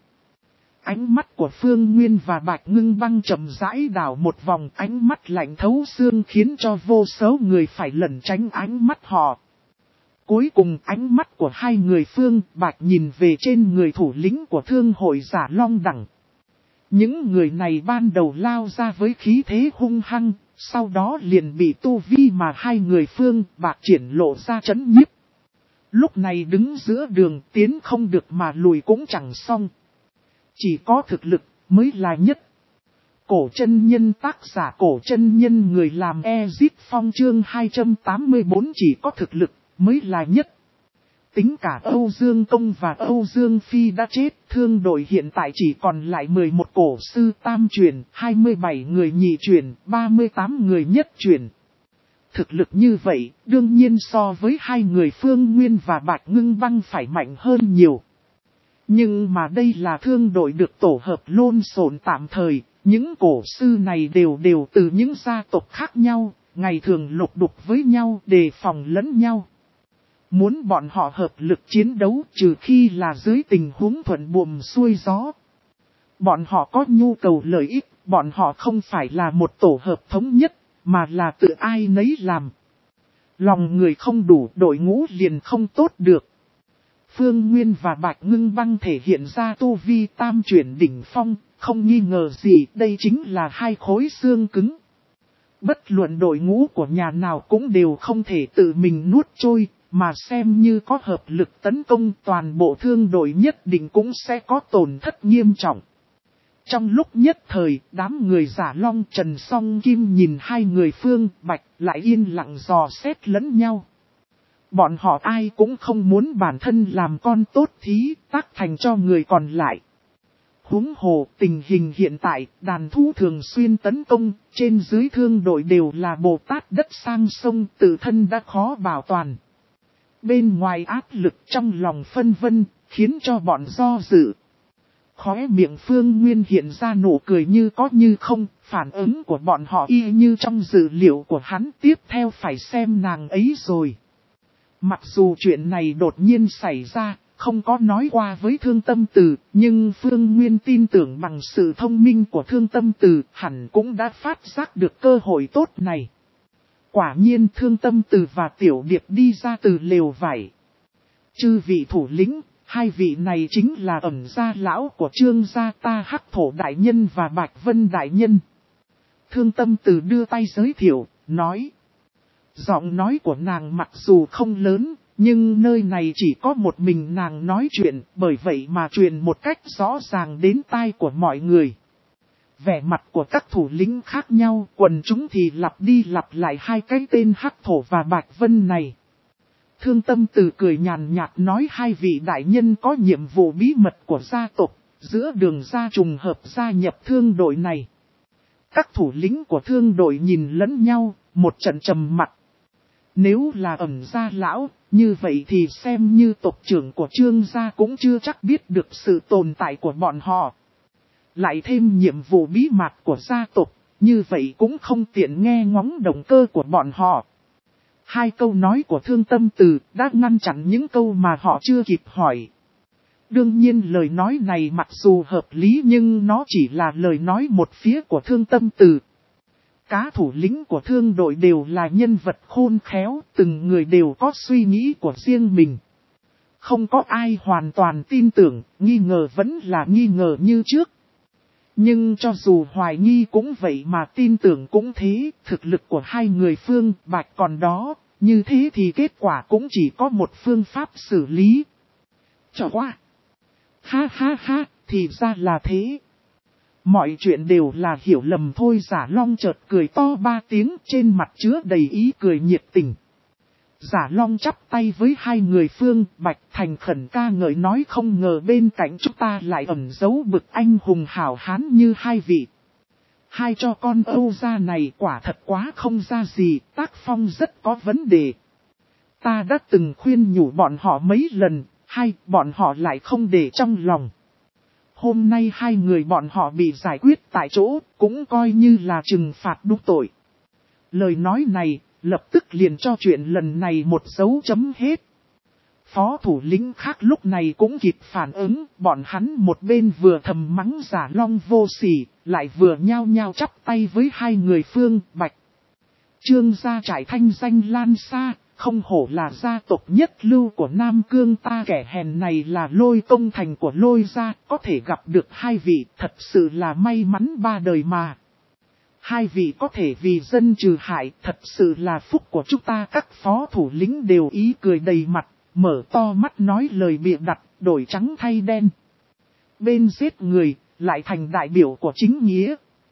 Ánh mắt của Phương Nguyên và Bạch Ngưng Băng chậm rãi đảo một vòng, ánh mắt lạnh thấu xương khiến cho vô số người phải lẩn tránh ánh mắt họ. Cuối cùng ánh mắt của hai người Phương Bạch nhìn về trên người thủ lĩnh của thương hội Giả Long Đẳng. Những người này ban đầu lao ra với khí thế hung hăng, sau đó liền bị tu vi mà hai người Phương Bạch triển lộ ra chấn nhiếp. Lúc này đứng giữa đường, tiến không được mà lùi cũng chẳng xong. Chỉ có thực lực mới là nhất. Cổ chân nhân, tác giả Cổ chân nhân, người làm Ezit Phong, chương hai trăm tám mươi tư, chỉ có thực lực mới là nhất. Tính cả Âu Dương Công và Âu Dương Phi đã chết, thương đội hiện tại chỉ còn lại mười một cổ sư tam truyền, hai mươi bảy người nhị truyền, ba mươi tám người nhất truyền. Thực lực như vậy, đương nhiên so với hai người Phương Nguyên và Bạch Ngưng Băng phải mạnh hơn nhiều. Nhưng mà đây là thương đội được tổ hợp lôn xộn tạm thời, những cổ sư này đều đều từ những gia tộc khác nhau, ngày thường lục đục với nhau, đề phòng lẫn nhau. Muốn bọn họ hợp lực chiến đấu, trừ khi là dưới tình huống thuận buồm xuôi gió. Bọn họ có nhu cầu lợi ích, bọn họ không phải là một tổ hợp thống nhất, mà là tự ai nấy làm. Lòng người không đủ, đội ngũ liền không tốt được. Phương Nguyên và Bạch Ngưng Băng thể hiện ra tu vi tam chuyển đỉnh phong, không nghi ngờ gì đây chính là hai khối xương cứng. Bất luận đội ngũ của nhà nào cũng đều không thể tự mình nuốt trôi, mà xem như có hợp lực tấn công toàn bộ thương đội nhất định cũng sẽ có tổn thất nghiêm trọng. Trong lúc nhất thời, đám người Giả Long Trần Song Kim nhìn hai người Phương Bạch lại yên lặng dò xét lẫn nhau. Bọn họ ai cũng không muốn bản thân làm con tốt thí, tác thành cho người còn lại. Huống hồ, tình hình hiện tại, đàn thú thường xuyên tấn công, trên dưới thương đội đều là Bồ Tát đất sang sông, tự thân đã khó bảo toàn. Bên ngoài áp lực trong lòng phân vân, khiến cho bọn do dự. Khóe miệng Phương Nguyên hiện ra nụ cười như có như không, phản ứng của bọn họ y như trong dữ liệu của hắn, tiếp theo phải xem nàng ấy rồi. Mặc dù chuyện này đột nhiên xảy ra, không có nói qua với Thương Tâm Từ, nhưng Phương Nguyên tin tưởng bằng sự thông minh của Thương Tâm Từ, hẳn cũng đã phát giác được cơ hội tốt này. Quả nhiên Thương Tâm Từ và Tiểu Điệp đi ra từ lều vải. Chư vị thủ lĩnh, hai vị này chính là ẩn gia lão của Trương gia ta Hắc Thổ Đại Nhân và Bạch Vân Đại Nhân. Thương Tâm Từ đưa tay giới thiệu, nói. Giọng nói của nàng mặc dù không lớn, nhưng nơi này chỉ có một mình nàng nói chuyện, bởi vậy mà truyền một cách rõ ràng đến tai của mọi người. Vẻ mặt của các thủ lĩnh khác nhau, quần chúng thì lặp đi lặp lại hai cái tên Hắc Thổ và Bạch Vân này. Thương Tâm Từ cười nhàn nhạt nói hai vị đại nhân có nhiệm vụ bí mật của gia tộc, giữa đường ra trùng hợp gia nhập thương đội này. Các thủ lĩnh của thương đội nhìn lẫn nhau, một trận trầm mặt. Nếu là ẩn gia lão, như vậy thì xem như tộc trưởng của Trương gia cũng chưa chắc biết được sự tồn tại của bọn họ. Lại thêm nhiệm vụ bí mật của gia tộc, như vậy cũng không tiện nghe ngóng động cơ của bọn họ. Hai câu nói của Thương Tâm Từ đã ngăn chặn những câu mà họ chưa kịp hỏi. Đương nhiên lời nói này mặc dù hợp lý nhưng nó chỉ là lời nói một phía của Thương Tâm Từ. Cá thủ lĩnh của thương đội đều là nhân vật khôn khéo, từng người đều có suy nghĩ của riêng mình. Không có ai hoàn toàn tin tưởng, nghi ngờ vẫn là nghi ngờ như trước. Nhưng cho dù hoài nghi cũng vậy mà tin tưởng cũng thế, thực lực của hai người Phương Bạch còn đó, như thế thì kết quả cũng chỉ có một phương pháp xử lý. Cho qua. Ha ha ha, thì ra là thế. Mọi chuyện đều là hiểu lầm thôi. Giả Long chợt cười to ba tiếng, trên mặt chứa đầy ý cười nhiệt tình. Giả Long chắp tay với hai người Phương Bạch thành khẩn ca ngợi nói không ngờ bên cạnh chúng ta lại ẩn giấu bực anh hùng hảo hán như hai vị. Hai cho con Âu gia này quả thật quá không ra gì, tác phong rất có vấn đề. Ta đã từng khuyên nhủ bọn họ mấy lần, hay bọn họ lại không để trong lòng. Hôm nay hai người bọn họ bị giải quyết tại chỗ, cũng coi như là trừng phạt đúng tội. Lời nói này, lập tức liền cho chuyện lần này một dấu chấm hết. Phó thủ lĩnh khác lúc này cũng kịp phản ứng, bọn hắn một bên vừa thầm mắng Giả Long vô sỉ, lại vừa nhao nhao chắp tay với hai người Phương Bạch. Trương gia trải thanh danh lan xa, không hổ là gia tộc nhất lưu của Nam Cương ta, kẻ hèn này là Lôi công thành của Lôi gia, có thể gặp được hai vị thật sự là may mắn ba đời mà. Hai vị có thể vì dân trừ hại, thật sự là phúc của chúng ta. Các phó thủ lĩnh đều ý cười đầy mặt, mở to mắt nói lời bịa đặt, đổi trắng thay đen. Bên giết người, lại thành đại biểu của chính nghĩa.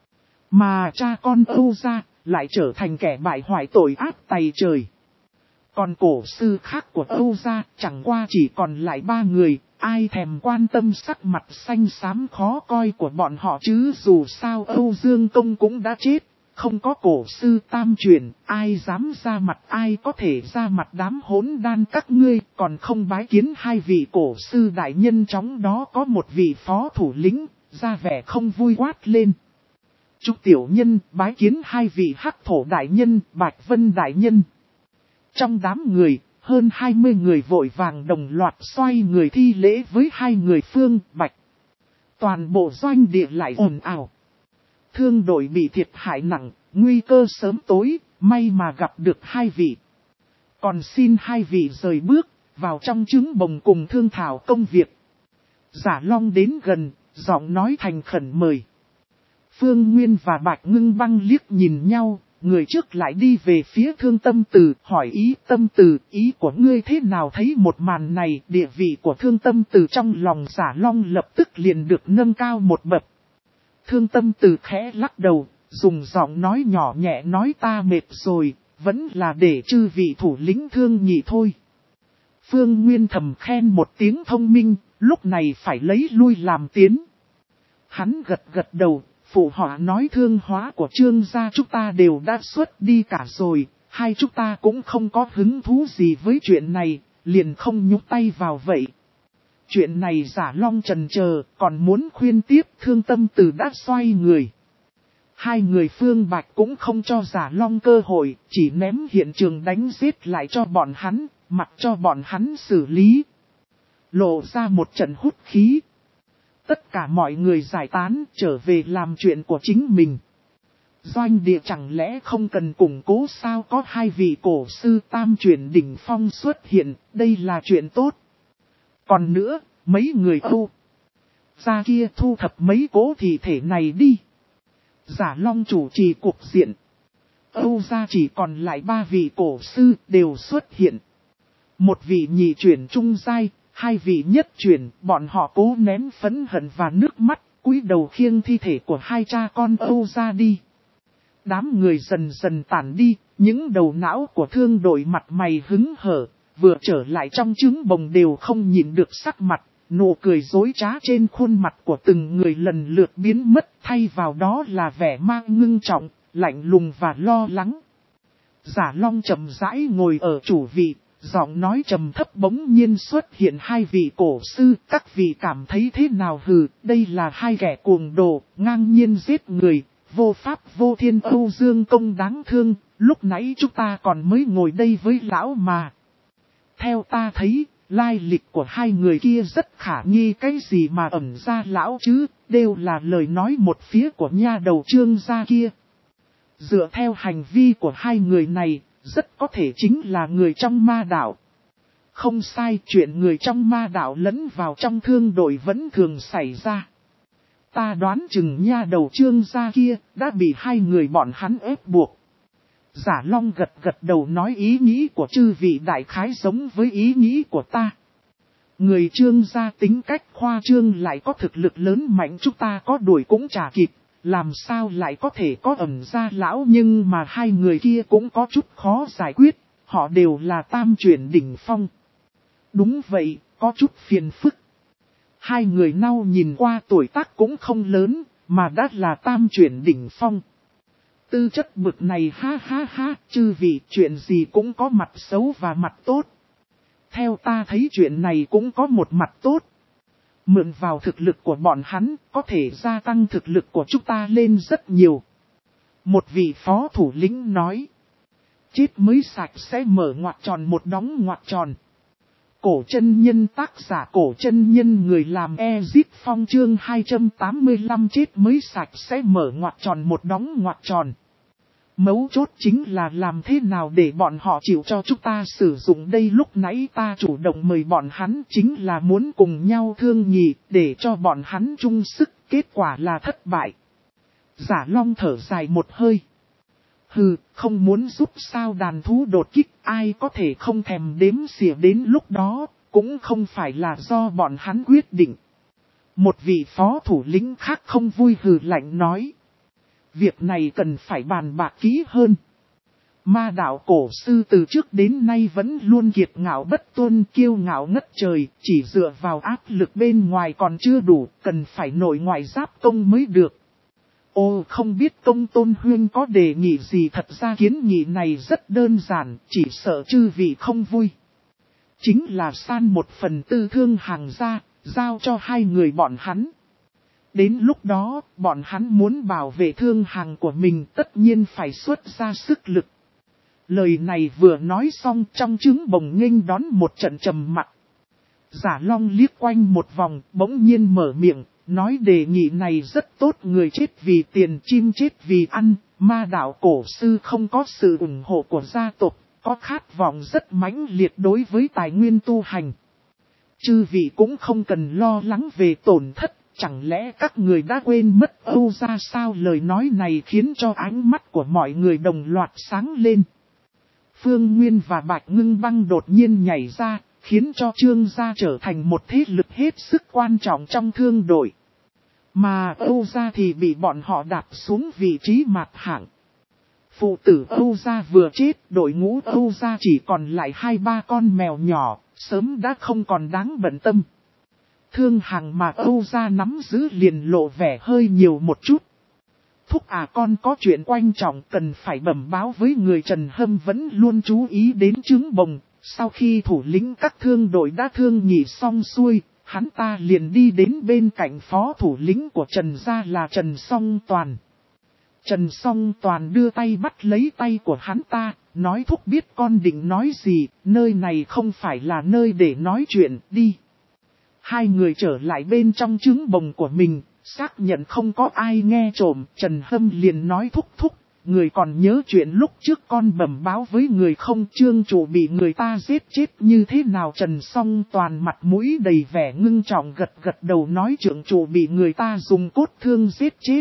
Mà cha con Âu gia, lại trở thành kẻ bại hoại tội ác tày trời. Còn cổ sư khác của Âu gia, chẳng qua chỉ còn lại ba người, ai thèm quan tâm sắc mặt xanh xám khó coi của bọn họ chứ. Dù sao Âu Dương Công cũng đã chết, không có cổ sư tam truyền, ai dám ra mặt, ai có thể ra mặt đám hỗn đan các ngươi, còn không bái kiến hai vị cổ sư đại nhân. Trong đó có một vị phó thủ lĩnh, ra vẻ không vui quát lên. Chúc tiểu nhân bái kiến hai vị Hắc Thổ đại nhân, Bạch Vân đại nhân. Trong đám người, hơn hai mươi người vội vàng đồng loạt xoay người thi lễ với hai người Phương Bạch. Toàn bộ doanh địa lại ồn ào. Thương đội bị thiệt hại nặng, nguy cơ sớm tối, may mà gặp được hai vị. Còn xin hai vị rời bước, vào trong trứng bồng cùng thương thảo công việc. Giả Long đến gần, giọng nói thành khẩn mời. Phương Nguyên và Bạch Ngưng Băng liếc nhìn nhau, người trước lại đi về phía Thương Tâm Từ, hỏi ý Tâm Từ, ý của ngươi thế nào? Thấy một màn này, địa vị của Thương Tâm Từ trong lòng Giả Long lập tức liền được nâng cao một bậc. Thương Tâm Từ khẽ lắc đầu, dùng giọng nói nhỏ nhẹ nói ta mệt rồi, vẫn là để chư vị thủ lĩnh thương nhị thôi. Phương Nguyên thầm khen một tiếng thông minh, lúc này phải lấy lui làm tiến. Hắn gật gật đầu, phụ họa nói thương hóa của Trương gia chúng ta đều đã xuất đi cả rồi, hai chúng ta cũng không có hứng thú gì với chuyện này, liền không nhúc tay vào vậy. Chuyện này Giả Long trần chờ, còn muốn khuyên tiếp, Thương Tâm Từ đã xoay người. Hai người Phương Bạch cũng không cho Giả Long cơ hội, chỉ ném hiện trường đánh giết lại cho bọn hắn, mặc cho bọn hắn xử lý. Lộ ra một trận hút khí. Tất cả mọi người giải tán trở về làm chuyện của chính mình. Doanh địa chẳng lẽ không cần củng cố sao? Có hai vị cổ sư tam chuyển đỉnh phong xuất hiện, đây là chuyện tốt. Còn nữa, mấy người Âu ra kia thu thập mấy cố thi thể này đi. Giả Long chủ trì cuộc diện. Âu ra chỉ còn lại ba vị cổ sư đều xuất hiện. Một vị nhị chuyển trung giai, hai vị nhất chuyển, bọn họ cố nén phẫn hận và nước mắt, cúi đầu khiêng thi thể của hai cha con Âu ra đi. Đám người dần dần tản đi, những đầu não của thương đội mặt mày hứng hở, vừa trở lại trong trứng bồng đều không nhìn được sắc mặt, nụ cười dối trá trên khuôn mặt của từng người lần lượt biến mất, thay vào đó là vẻ mang ngưng trọng, lạnh lùng và lo lắng. Giả Long chậm rãi ngồi ở chủ vị, giọng nói trầm thấp bỗng nhiên xuất hiện hai vị cổ sư, các vị cảm thấy thế nào? Hừ, đây là hai kẻ cuồng đồ, ngang nhiên giết người, vô pháp vô thiên. Âu Dương Công đáng thương, lúc nãy chúng ta còn mới ngồi đây với lão mà. Theo ta thấy, lai lịch của hai người kia rất khả nghi, cái gì mà ẩn ra lão chứ, đều là lời nói một phía của nha đầu Trương gia kia. Dựa theo hành vi của hai người này, rất có thể chính là người trong ma đạo. Không sai, chuyện người trong ma đạo lẫn vào trong thương đội vẫn thường xảy ra. Ta đoán chừng nha đầu Trương gia kia đã bị hai người bọn hắn ép buộc. Giả Long gật gật đầu nói ý nghĩ của chư vị đại khái giống với ý nghĩ của ta. Người Trương gia tính cách khoa trương lại có thực lực lớn mạnh, chúng ta có đuổi cũng chả kịp. Làm sao lại có thể có ẩn ra lão? Nhưng mà hai người kia cũng có chút khó giải quyết, họ đều là tam chuyển đỉnh phong. Đúng vậy, có chút phiền phức. Hai người nau nhìn qua tuổi tác cũng không lớn, mà đã là tam chuyển đỉnh phong. Tư chất bực này ha ha ha, chư vị chuyện gì cũng có mặt xấu và mặt tốt. Theo ta thấy chuyện này cũng có một mặt tốt. Mượn vào thực lực của bọn hắn, có thể gia tăng thực lực của chúng ta lên rất nhiều. Một vị phó thủ lĩnh nói. Chết mới sạch sẽ mở ngoặc tròn một đóng ngoặc tròn. Cổ chân nhân, tác giả Cổ chân nhân, người làm Ezip Phong, chương hai trăm tám mươi lăm chết mới sạch sẽ mở ngoặc tròn một đóng ngoặc tròn. Mấu chốt chính là làm thế nào để bọn họ chịu cho chúng ta sử dụng đây. Lúc nãy ta chủ động mời bọn hắn chính là muốn cùng nhau thương nhị, để cho bọn hắn chung sức, kết quả là thất bại. Giả Long thở dài một hơi. Hừ, không muốn giúp sao? Đàn thú đột kích, ai có thể không thèm đếm xỉa đến lúc đó, cũng không phải là do bọn hắn quyết định. Một vị phó thủ lĩnh khác không vui hừ lạnh nói. Việc này cần phải bàn bạc kỹ hơn. Ma đạo cổ sư từ trước đến nay vẫn luôn kiệt ngạo bất tuân, kiêu ngạo ngất trời, chỉ dựa vào áp lực bên ngoài còn chưa đủ, cần phải nội ngoại giáp công mới được. Ô, không biết Công Tôn Huyên có đề nghị gì? Thật ra kiến nghị này rất đơn giản, chỉ sợ chư vị không vui. Chính là san một phần tư thương hàng ra, giao cho hai người bọn hắn. Đến lúc đó, bọn hắn muốn bảo vệ thương hàng của mình tất nhiên phải xuất ra sức lực. Lời này vừa nói xong, trong trứng bồng nghênh đón một trận trầm mặc. Giả Long liếc quanh một vòng, bỗng nhiên mở miệng, nói đề nghị này rất tốt. Người chết vì tiền, chim chết vì ăn, ma đạo cổ sư không có sự ủng hộ của gia tộc, có khát vọng rất mãnh liệt đối với tài nguyên tu hành. Chư vị cũng không cần lo lắng về tổn thất, chẳng lẽ các người đã quên mất Âu gia sao? Lời nói này khiến cho ánh mắt của mọi người đồng loạt sáng lên. Phương Nguyên và Bạch Ngưng Băng đột nhiên nhảy ra, khiến cho Trương gia trở thành một thế lực hết sức quan trọng trong thương đội. Mà Âu gia thì bị bọn họ đạp xuống vị trí mạt hạng. Phụ tử Âu gia vừa chết, đội ngũ Âu gia chỉ còn lại hai ba con mèo nhỏ, sớm đã không còn đáng bận tâm. Thương hàng mà Âu gia nắm giữ liền lộ vẻ hơi nhiều một chút. Thúc à, con có chuyện quan trọng cần phải bẩm báo với người. Trần Hâm vẫn luôn chú ý đến trứng bồng. Sau khi thủ lĩnh các thương đội đã thương nghị xong xuôi, hắn ta liền đi đến bên cạnh phó thủ lĩnh của Trần gia là Trần Song Toàn. Trần Song Toàn đưa tay bắt lấy tay của hắn ta, nói: thúc biết con định nói gì, nơi này không phải là nơi để nói chuyện, đi. Hai người trở lại bên trong trứng bồng của mình, xác nhận không có ai nghe trộm, Trần Hâm liền nói: thúc thúc, người còn nhớ chuyện lúc trước con bẩm báo với người không? Trương chủ bị người ta giết chết như thế nào? Trần Song Toàn mặt mũi đầy vẻ ngưng trọng gật gật đầu nói: trượng chủ bị người ta dùng cốt thương giết chết.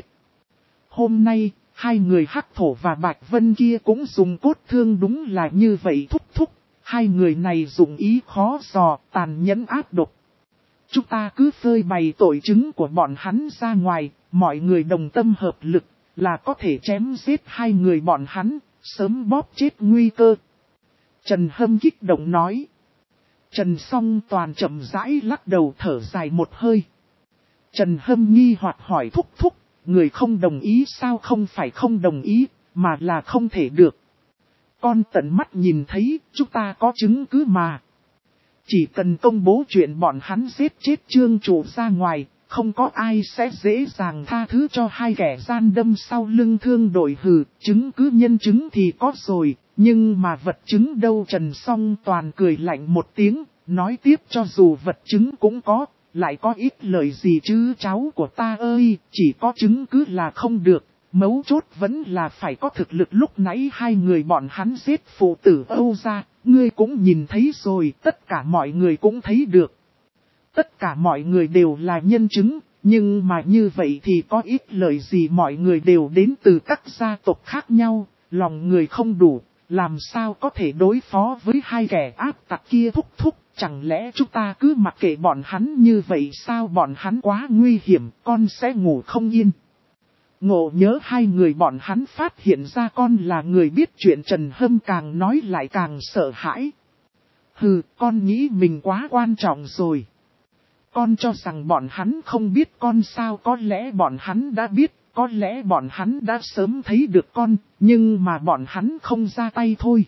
Hôm nay, hai người Hắc Thổ và Bạch Vân kia cũng dùng cốt thương, đúng là như vậy thúc thúc. Hai người này dụng ý khó dò, tàn nhẫn ác độc. Chúng ta cứ phơi bày tội chứng của bọn hắn ra ngoài, mọi người đồng tâm hợp lực, là có thể chém giết hai người bọn hắn, sớm bóp chết nguy cơ. Trần Hâm kích động nói. Trần Song Toàn chậm rãi lắc đầu thở dài một hơi. Trần Hâm nghi hoặc hỏi: thúc thúc, người không đồng ý sao? Không phải không đồng ý, mà là không thể được. Con tận mắt nhìn thấy, chúng ta có chứng cứ mà. Chỉ cần công bố chuyện bọn hắn giết chết Trương chủ ra ngoài, không có ai sẽ dễ dàng tha thứ cho hai kẻ gian đâm sau lưng thương đội. Hừ, chứng cứ nhân chứng thì có rồi, nhưng mà vật chứng đâu? Trần Song Toàn cười lạnh một tiếng, nói tiếp: cho dù vật chứng cũng có, lại có ít lời gì chứ cháu của ta ơi, chỉ có chứng cứ là không được, mấu chốt vẫn là phải có thực lực. Lúc nãy hai người bọn hắn giết phụ tử Âu gia, ngươi cũng nhìn thấy rồi, tất cả mọi người cũng thấy được. Tất cả mọi người đều là nhân chứng, nhưng mà như vậy thì có ít lời gì? Mọi người đều đến từ các gia tộc khác nhau, lòng người không đủ, làm sao có thể đối phó với hai kẻ ác tặc kia? Thúc thúc, chẳng lẽ chúng ta cứ mặc kệ bọn hắn như vậy sao? Bọn hắn quá nguy hiểm, con sẽ ngủ không yên. Ngộ nhớ hai người bọn hắn phát hiện ra con là người biết chuyện. Trần Hâm càng nói lại càng sợ hãi. Hừ, con nghĩ mình quá quan trọng rồi. Con cho rằng bọn hắn không biết con sao? Có lẽ bọn hắn đã biết, có lẽ bọn hắn đã sớm thấy được con, nhưng mà bọn hắn không ra tay thôi.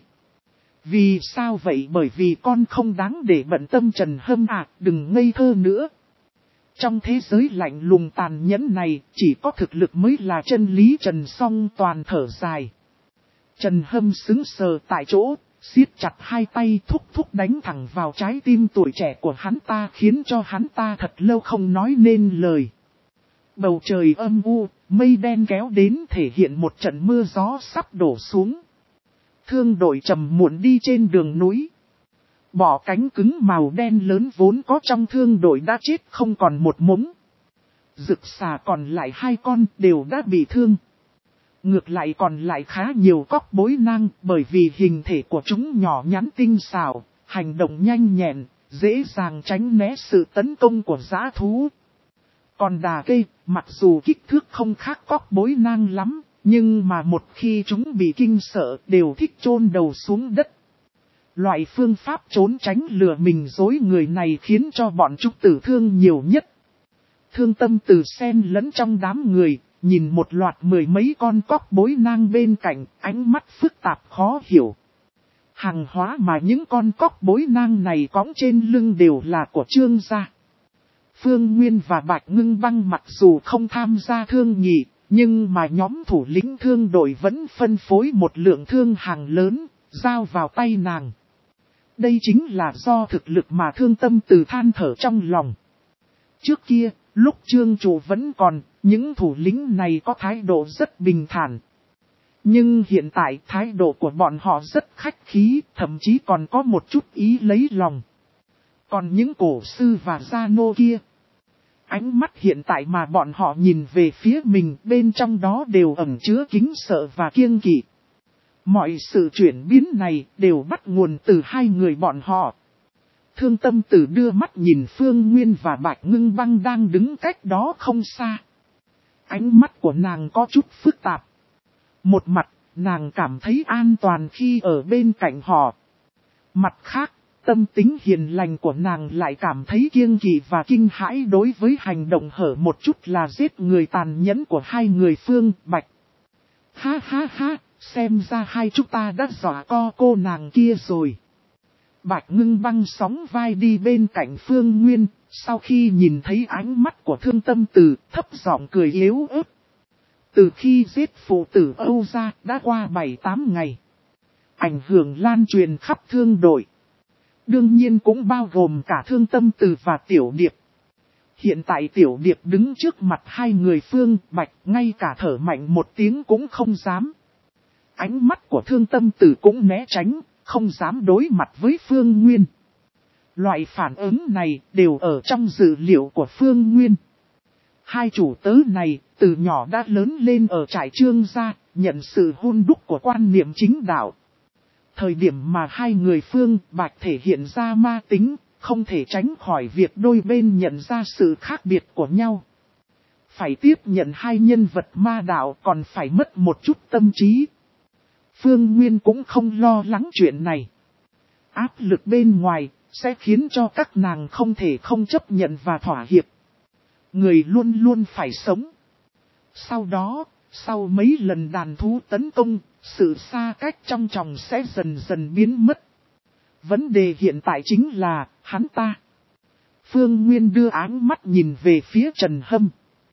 Vì sao vậy? Bởi vì con không đáng để bận tâm. Trần Hâm à, đừng ngây thơ nữa. Trong thế giới lạnh lùng tàn nhẫn này, chỉ có thực lực mới là chân lý. Trần Song Toàn thở dài. Trần Hâm sững sờ tại chỗ, siết chặt hai tay, thúc thúc đánh thẳng vào trái tim tuổi trẻ của hắn ta, khiến cho hắn ta thật lâu không nói nên lời. Bầu trời âm u, mây đen kéo đến, thể hiện một trận mưa gió sắp đổ xuống. Thương đội trầm muộn đi trên đường núi. Bọ cánh cứng màu đen lớn vốn có trong thương đội đã chết không còn một mống. Rực xà còn lại hai con đều đã bị thương. Ngược lại còn lại khá nhiều cóc bối nang, bởi vì hình thể của chúng nhỏ nhắn tinh xảo, hành động nhanh nhẹn, dễ dàng tránh né sự tấn công của dã thú. Còn đà cây, mặc dù kích thước không khác cóc bối nang lắm, nhưng mà một khi chúng bị kinh sợ đều thích chôn đầu xuống đất. Loại phương pháp trốn tránh lừa mình dối người này khiến cho bọn chúng tử thương nhiều nhất. Thương Tâm Từ xen lẫn trong đám người, nhìn một loạt mười mấy con cóc bối nang bên cạnh, ánh mắt phức tạp khó hiểu. Hàng hóa mà những con cóc bối nang này cõng trên lưng đều là của Trương gia. Phương Nguyên và Bạch Ngưng Băng mặc dù không tham gia thương nghị, nhưng mà nhóm thủ lĩnh thương đội vẫn phân phối một lượng thương hàng lớn, giao vào tay nàng. Đây chính là do thực lực mà Thương Tâm Từ than thở trong lòng. Trước kia, lúc Trương chủ vẫn còn, những thủ lĩnh này có thái độ rất bình thản. Nhưng hiện tại thái độ của bọn họ rất khách khí, thậm chí còn có một chút ý lấy lòng. Còn những cổ sư và gia nô kia, Ánh mắt hiện tại mà bọn họ nhìn về phía mình bên trong đó đều ẩn chứa kính sợ và kiêng kỵ. Mọi sự chuyển biến này đều bắt nguồn từ hai người bọn họ. Thương Tâm Tử đưa mắt nhìn Phương Nguyên và Bạch Ngưng Băng đang đứng cách đó không xa. Ánh mắt của nàng có chút phức tạp. Một mặt, nàng cảm thấy an toàn khi ở bên cạnh họ. Mặt khác, tâm tính hiền lành của nàng lại cảm thấy kiêng kỵ và kinh hãi đối với hành động hở một chút là giết người tàn nhẫn của hai người Phương Bạch. Ha ha ha, xem ra hai chúng ta đã dọa co cô nàng kia rồi. Bạch Ngưng Băng sóng vai đi bên cạnh Phương Nguyên, sau khi nhìn thấy ánh mắt của Thương Tâm Tử, thấp giọng cười yếu ớt. Từ khi giết phụ tử Âu ra đã qua bảy tám ngày. Ảnh hưởng lan truyền khắp thương đội. Đương nhiên cũng bao gồm cả Thương Tâm Tử và Tiểu Điệp. Hiện tại Tiểu Điệp đứng trước mặt hai người Phương Bạch, ngay cả thở mạnh một tiếng cũng không dám. Ánh mắt của Thương Tâm Tử cũng né tránh, không dám đối mặt với Phương Nguyên. Loại phản ứng này đều ở trong dữ liệu của Phương Nguyên. Hai chủ tớ này từ nhỏ đã lớn lên ở trại Trương gia, nhận sự hôn đúc của quan niệm chính đạo. Thời điểm mà hai người Phương Bạch thể hiện ra ma tính, không thể tránh khỏi việc đôi bên nhận ra sự khác biệt của nhau. Phải tiếp nhận hai nhân vật ma đạo còn phải mất một chút tâm trí. Phương Nguyên cũng không lo lắng chuyện này. Áp lực bên ngoài sẽ khiến cho các nàng không thể không chấp nhận và thỏa hiệp. Người luôn luôn phải sống. Sau đó, sau mấy lần đàn thú tấn công, sự xa cách trong chồng sẽ dần dần biến mất. Vấn đề hiện tại chính là, hắn ta. Phương Nguyên đưa áng mắt nhìn về phía Trần Hâm.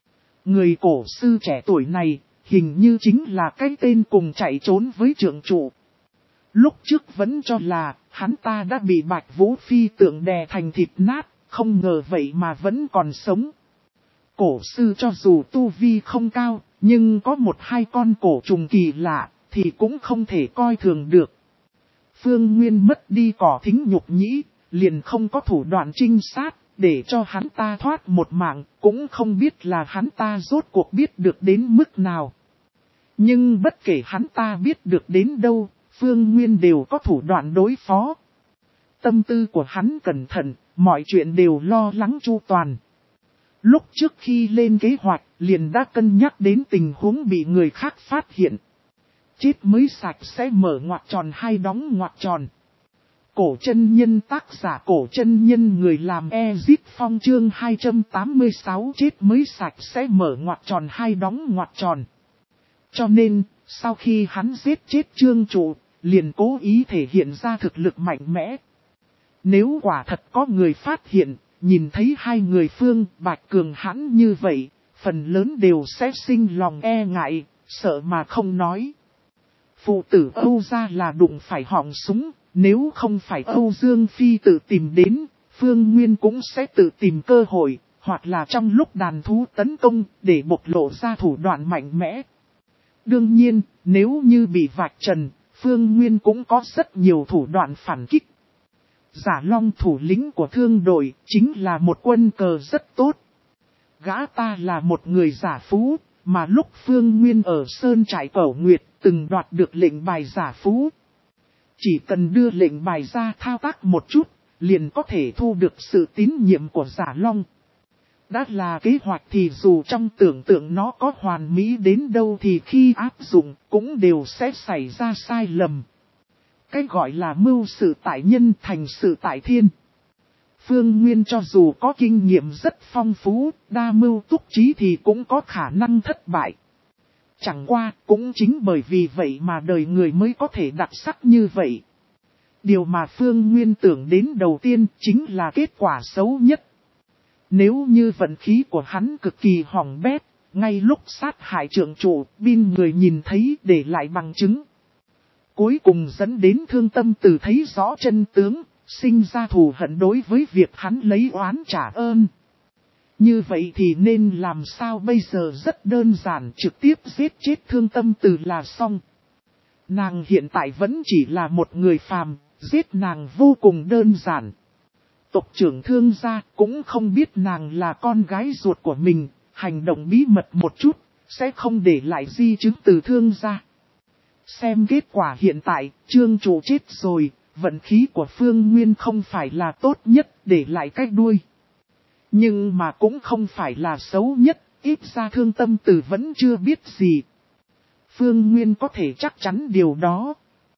Người cổ sư trẻ tuổi này, hình như chính là cái tên cùng chạy trốn với trượng trụ. Lúc trước vẫn cho là, hắn ta đã bị Bạch Vũ Phi tượng đè thành thịt nát, không ngờ vậy mà vẫn còn sống. Cổ sư cho dù tu vi không cao, nhưng có một hai con cổ trùng kỳ lạ, thì cũng không thể coi thường được. Phương Nguyên mất đi cỏ thính nhục nhĩ, liền không có thủ đoạn trinh sát, để cho hắn ta thoát một mạng, cũng không biết là hắn ta rốt cuộc biết được đến mức nào. Nhưng bất kể hắn ta biết được đến đâu, Phương Nguyên đều có thủ đoạn đối phó. Tâm tư của hắn cẩn thận, mọi chuyện đều lo lắng chu toàn. Lúc trước khi lên kế hoạch, liền đã cân nhắc đến tình huống bị người khác phát hiện. Chết mới sạch sẽ mở ngoặc tròn hay đóng ngoặc tròn. Cổ chân nhân tác giả cổ chân nhân người làm Ezit Phong chương hai trăm tám mươi sáu chết mới sạch sẽ mở ngoặc tròn hay đóng ngoặc tròn. Cho nên, sau khi hắn giết chết Trương Trụ, liền cố ý thể hiện ra thực lực mạnh mẽ. Nếu quả thật có người phát hiện, nhìn thấy hai người Phương Bạch cường hãn như vậy, phần lớn đều sẽ sinh lòng e ngại, sợ mà không nói. Phụ tử Âu gia là đụng phải họng súng, nếu không phải Âu Dương Phi tự tìm đến, Phương Nguyên cũng sẽ tự tìm cơ hội, hoặc là trong lúc đàn thú tấn công, để bộc lộ ra thủ đoạn mạnh mẽ. Đương nhiên, nếu như bị vạch trần, Phương Nguyên cũng có rất nhiều thủ đoạn phản kích. Giả Long thủ lĩnh của thương đội, chính là một quân cờ rất tốt. Gã ta là một người giả phú, mà lúc Phương Nguyên ở Sơn Trại Cẩu Nguyệt, từng đoạt được lệnh bài giả phú. Chỉ cần đưa lệnh bài ra thao tác một chút, liền có thể thu được sự tín nhiệm của Giả Long. Đã là kế hoạch thì dù trong tưởng tượng nó có hoàn mỹ đến đâu thì khi áp dụng cũng đều sẽ xảy ra sai lầm. Cái gọi là mưu sự tại nhân thành sự tại thiên. Phương Nguyên cho dù có kinh nghiệm rất phong phú, đa mưu túc trí thì cũng có khả năng thất bại. Chẳng qua cũng chính bởi vì vậy mà đời người mới có thể đặc sắc như vậy. Điều mà Phương Nguyên tưởng đến đầu tiên chính là kết quả xấu nhất. Nếu như vận khí của hắn cực kỳ hỏng bét, ngay lúc sát hại trượng trụ, bin người nhìn thấy để lại bằng chứng. Cuối cùng dẫn đến Thương Tâm Tử thấy rõ chân tướng, sinh ra thù hận đối với việc hắn lấy oán trả ơn. Như vậy thì nên làm sao bây giờ rất đơn giản, trực tiếp giết chết Thương Tâm Tử là xong. Nàng hiện tại vẫn chỉ là một người phàm, giết nàng vô cùng đơn giản. tộc trưởng Thương gia, cũng không biết nàng là con gái ruột của mình, hành động bí mật một chút, sẽ không để lại di chứng từ Thương gia. Xem kết quả hiện tại, Trương chủ chết rồi, vận khí của Phương Nguyên không phải là tốt nhất, để lại cái đuôi. Nhưng mà cũng không phải là xấu nhất, ít ra Thương Tâm Tử vẫn chưa biết gì. Phương Nguyên có thể chắc chắn điều đó.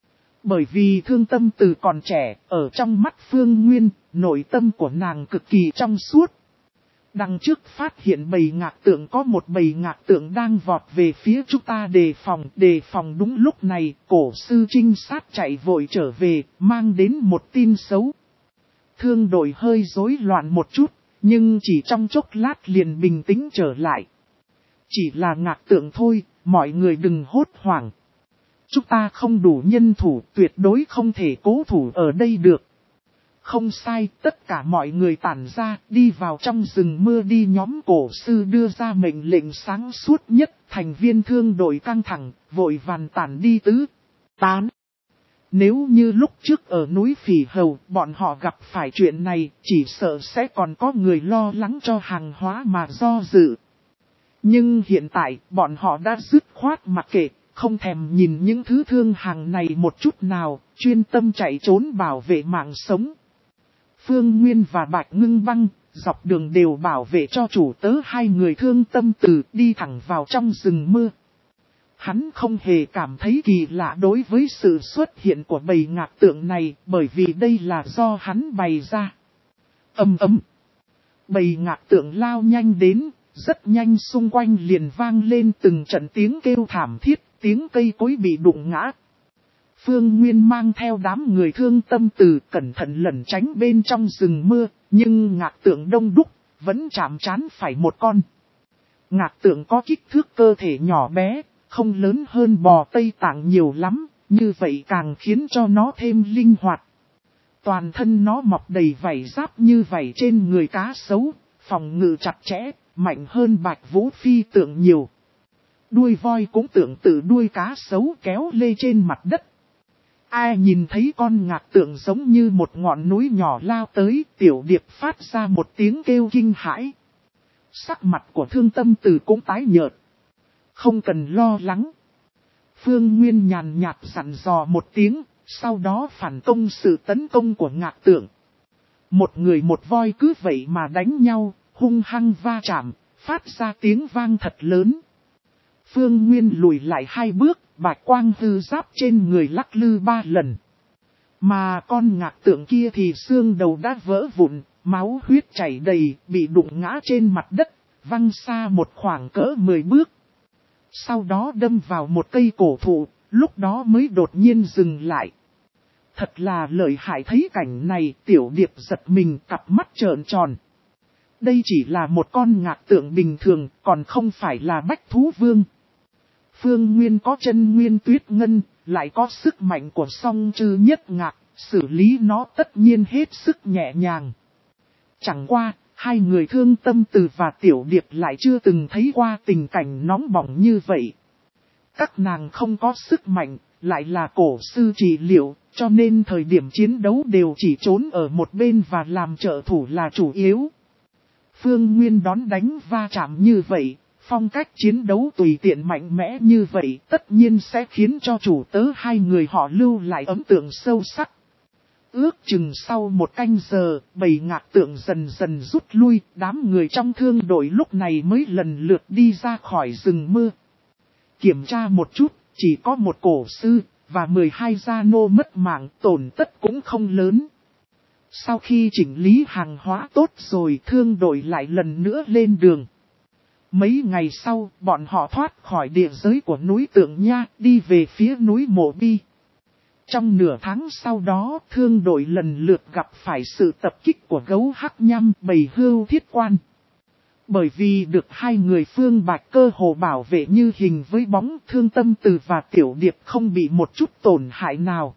Bởi vì Thương Tâm Tử còn trẻ, ở trong mắt Phương Nguyên, nội tâm của nàng cực kỳ trong suốt. Đằng trước phát hiện bầy ngạc tượng có một bầy ngạc tượng đang vọt về phía chúng ta đề phòng. Đề phòng đúng lúc này, cổ sư trinh sát chạy vội trở về, mang đến một tin xấu. Thương đội hơi rối loạn một chút, nhưng chỉ trong chốc lát liền bình tĩnh trở lại. Chỉ là ngạc tượng thôi, mọi người đừng hốt hoảng. Chúng ta không đủ nhân thủ, tuyệt đối không thể cố thủ ở đây được. Không sai, tất cả mọi người tản ra, đi vào trong rừng mưa đi. Nhóm cổ sư đưa ra mệnh lệnh sáng suốt nhất, thành viên thương đội căng thẳng, vội vàng tản đi tứ, tán. Nếu như lúc trước ở núi Phỉ Hầu, bọn họ gặp phải chuyện này, chỉ sợ sẽ còn có người lo lắng cho hàng hóa mà do dự. Nhưng hiện tại, bọn họ đã dứt khoát mặc kệ, không thèm nhìn những thứ thương hàng này một chút nào, chuyên tâm chạy trốn bảo vệ mạng sống. Phương Nguyên và Bạch Ngưng Băng, dọc đường đều bảo vệ cho chủ tớ hai người Thương Tâm Tử đi thẳng vào trong rừng mưa. Hắn không hề cảm thấy kỳ lạ đối với sự xuất hiện của bầy ngạc tượng này, bởi vì đây là do hắn bày ra. Ầm ầm. Bầy ngạc tượng lao nhanh đến, rất nhanh xung quanh liền vang lên từng trận tiếng kêu thảm thiết, tiếng cây cối bị đụng ngã. Phương Nguyên mang theo đám người Thương Tâm Tử cẩn thận lẩn tránh bên trong rừng mưa, nhưng ngạc tượng đông đúc, vẫn chạm trán phải một con. Ngạc tượng có kích thước cơ thể nhỏ bé, không lớn hơn bò Tây Tạng nhiều lắm, như vậy càng khiến cho nó thêm linh hoạt. Toàn thân nó mọc đầy vảy giáp như vảy trên người cá sấu, phòng ngự chặt chẽ, mạnh hơn Bạch Vũ phi tượng nhiều. Đuôi voi cũng tượng tự đuôi cá sấu kéo lê trên mặt đất. Ai nhìn thấy con ngạc tượng giống như một ngọn núi nhỏ lao tới, Tiểu Điệp phát ra một tiếng kêu kinh hãi. Sắc mặt của Thương Tâm Tử cũng tái nhợt. Không cần lo lắng. Phương Nguyên nhàn nhạt dặn dò một tiếng, sau đó phản công sự tấn công của ngạc tượng. Một người một voi cứ vậy mà đánh nhau, hung hăng va chạm, phát ra tiếng vang thật lớn. Phương Nguyên lùi lại hai bước, bạch quang hư giáp trên người lắc lư ba lần. Mà con ngạc tượng kia thì xương đầu đã vỡ vụn, máu huyết chảy đầy, bị đụng ngã trên mặt đất, văng xa một khoảng cỡ mười bước. Sau đó đâm vào một cây cổ thụ, lúc đó mới đột nhiên dừng lại. Thật là lợi hại, thấy cảnh này, Tiểu Điệp giật mình, cặp mắt trợn tròn. Đây chỉ là một con ngạc tượng bình thường, còn không phải là Bách Thú Vương. Phương Nguyên có chân nguyên tuyết ngân, lại có sức mạnh của song chư nhất ngạc, xử lý nó tất nhiên hết sức nhẹ nhàng. Chẳng qua, hai người Thương Tâm Tử và Tiểu Điệp lại chưa từng thấy qua tình cảnh nóng bỏng như vậy. Các nàng không có sức mạnh, lại là cổ sư trị liệu, cho nên thời điểm chiến đấu đều chỉ trốn ở một bên và làm trợ thủ là chủ yếu. Phương Nguyên đón đánh va chạm như vậy, phong cách chiến đấu tùy tiện mạnh mẽ như vậy tất nhiên sẽ khiến cho chủ tớ hai người họ lưu lại ấn tượng sâu sắc. Ước chừng sau một canh giờ, bầy ngạc tượng dần dần rút lui, đám người trong thương đội lúc này mới lần lượt đi ra khỏi rừng mưa. Kiểm tra một chút, chỉ có một cổ sư, và mười hai gia nô mất mạng, tổn tất cũng không lớn. Sau khi chỉnh lý hàng hóa tốt rồi, thương đội lại lần nữa lên đường. Mấy ngày sau, bọn họ thoát khỏi địa giới của núi Tượng Nha, đi về phía núi Mộ Bi. Trong nửa tháng sau đó, thương đội lần lượt gặp phải sự tập kích của gấu hắc nhăm bầy hưu thiết quan. Bởi vì được hai người Phương Bạch cơ hồ bảo vệ như hình với bóng, Thương Tâm Tử và Tiểu Điệp không bị một chút tổn hại nào.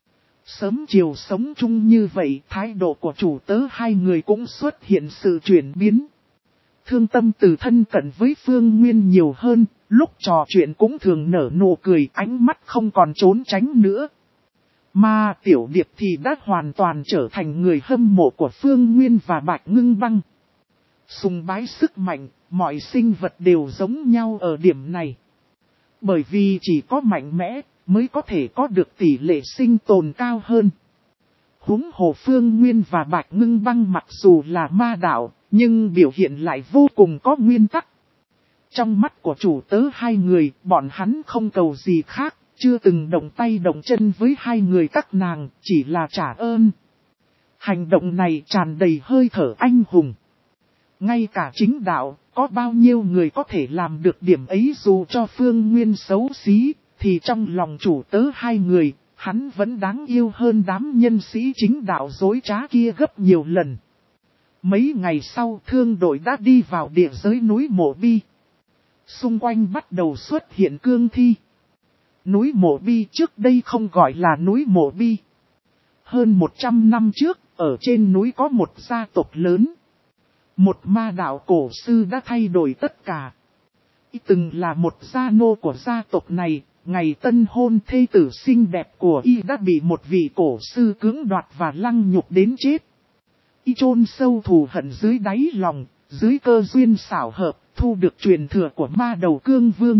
Sớm chiều sống chung như vậy, thái độ của chủ tớ hai người cũng xuất hiện sự chuyển biến. Thương Tâm Tử thân cận với Phương Nguyên nhiều hơn, lúc trò chuyện cũng thường nở nụ cười, ánh mắt không còn trốn tránh nữa. Mà Tiểu Điệp thì đã hoàn toàn trở thành người hâm mộ của Phương Nguyên và Bạch Ngưng Băng. Sùng bái sức mạnh, mọi sinh vật đều giống nhau ở điểm này. Bởi vì chỉ có mạnh mẽ mới có thể có được tỷ lệ sinh tồn cao hơn. Huống hồ Phương Nguyên và Bạch Ngưng Băng mặc dù là ma đạo, nhưng biểu hiện lại vô cùng có nguyên tắc. Trong mắt của chủ tớ hai người, bọn hắn không cầu gì khác, chưa từng động tay động chân với hai người các nàng, chỉ là trả ơn. Hành động này tràn đầy hơi thở anh hùng. Ngay cả chính đạo, có bao nhiêu người có thể làm được điểm ấy dù cho Phương Nguyên xấu xí, thì trong lòng chủ tớ hai người, hắn vẫn đáng yêu hơn đám nhân sĩ chính đạo dối trá kia gấp nhiều lần. Mấy ngày sau thương đội đã đi vào địa giới núi Mộ Bi. Xung quanh bắt đầu xuất hiện cương thi. Núi Mộ Bi trước đây không gọi là núi Mộ Bi. Hơn một trăm năm trước, ở trên núi có một gia tộc lớn. Một ma đạo cổ sư đã thay đổi tất cả. Từng là một gia nô của gia tộc này, ngày tân hôn thê tử xinh đẹp của y đã bị một vị cổ sư cưỡng đoạt và lăng nhục đến chết. Y chôn sâu thù hận dưới đáy lòng, dưới cơ duyên xảo hợp, thu được truyền thừa của ma đầu cương vương.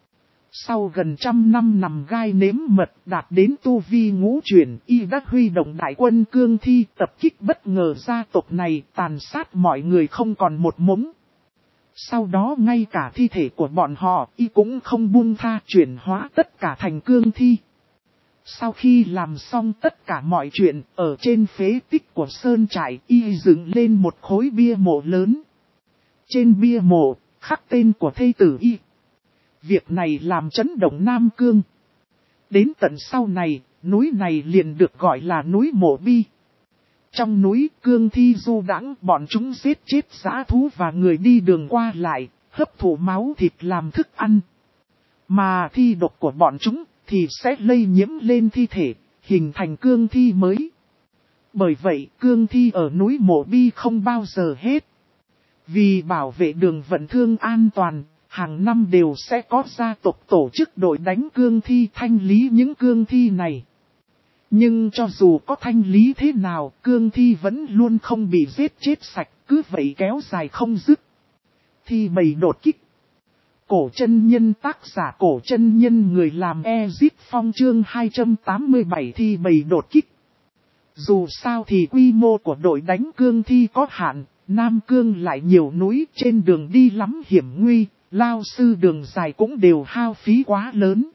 Sau gần trăm năm nằm gai nếm mật đạt đến tu vi ngũ chuyển, y đã huy động đại quân cương thi tập kích bất ngờ gia tộc này, tàn sát mọi người không còn một mống. Sau đó ngay cả thi thể của bọn họ y cũng không buông tha, chuyển hóa tất cả thành cương thi. Sau khi làm xong tất cả mọi chuyện, ở trên phế tích của sơn trại y dựng lên một khối bia mộ lớn. Trên bia mộ, khắc tên của thê tử y. Việc này làm chấn động Nam Cương. Đến tận sau này, núi này liền được gọi là núi Mộ Bi. Trong núi cương thi du đãng, bọn chúng giết chết dã thú và người đi đường qua lại, hấp thụ máu thịt làm thức ăn. Mà thi độc của bọn chúng thì sẽ lây nhiễm lên thi thể, hình thành cương thi mới. Bởi vậy cương thi ở núi Mộ Bi không bao giờ hết. Vì bảo vệ đường vận thương an toàn, hàng năm đều sẽ có gia tộc tổ chức đội đánh cương thi thanh lý những cương thi này. Nhưng cho dù có thanh lý thế nào, cương thi vẫn luôn không bị giết chết sạch, cứ vậy kéo dài không dứt. Thi bầy đột kích. Cổ chân nhân tác giả cổ chân nhân người làm Ezip Phong chương hai trăm tám mươi bảy thi bầy đột kích. Dù sao thì quy mô của đội đánh cương thi có hạn, Nam Cương lại nhiều núi, trên đường đi lắm hiểm nguy, lao sư đường dài cũng đều hao phí quá lớn.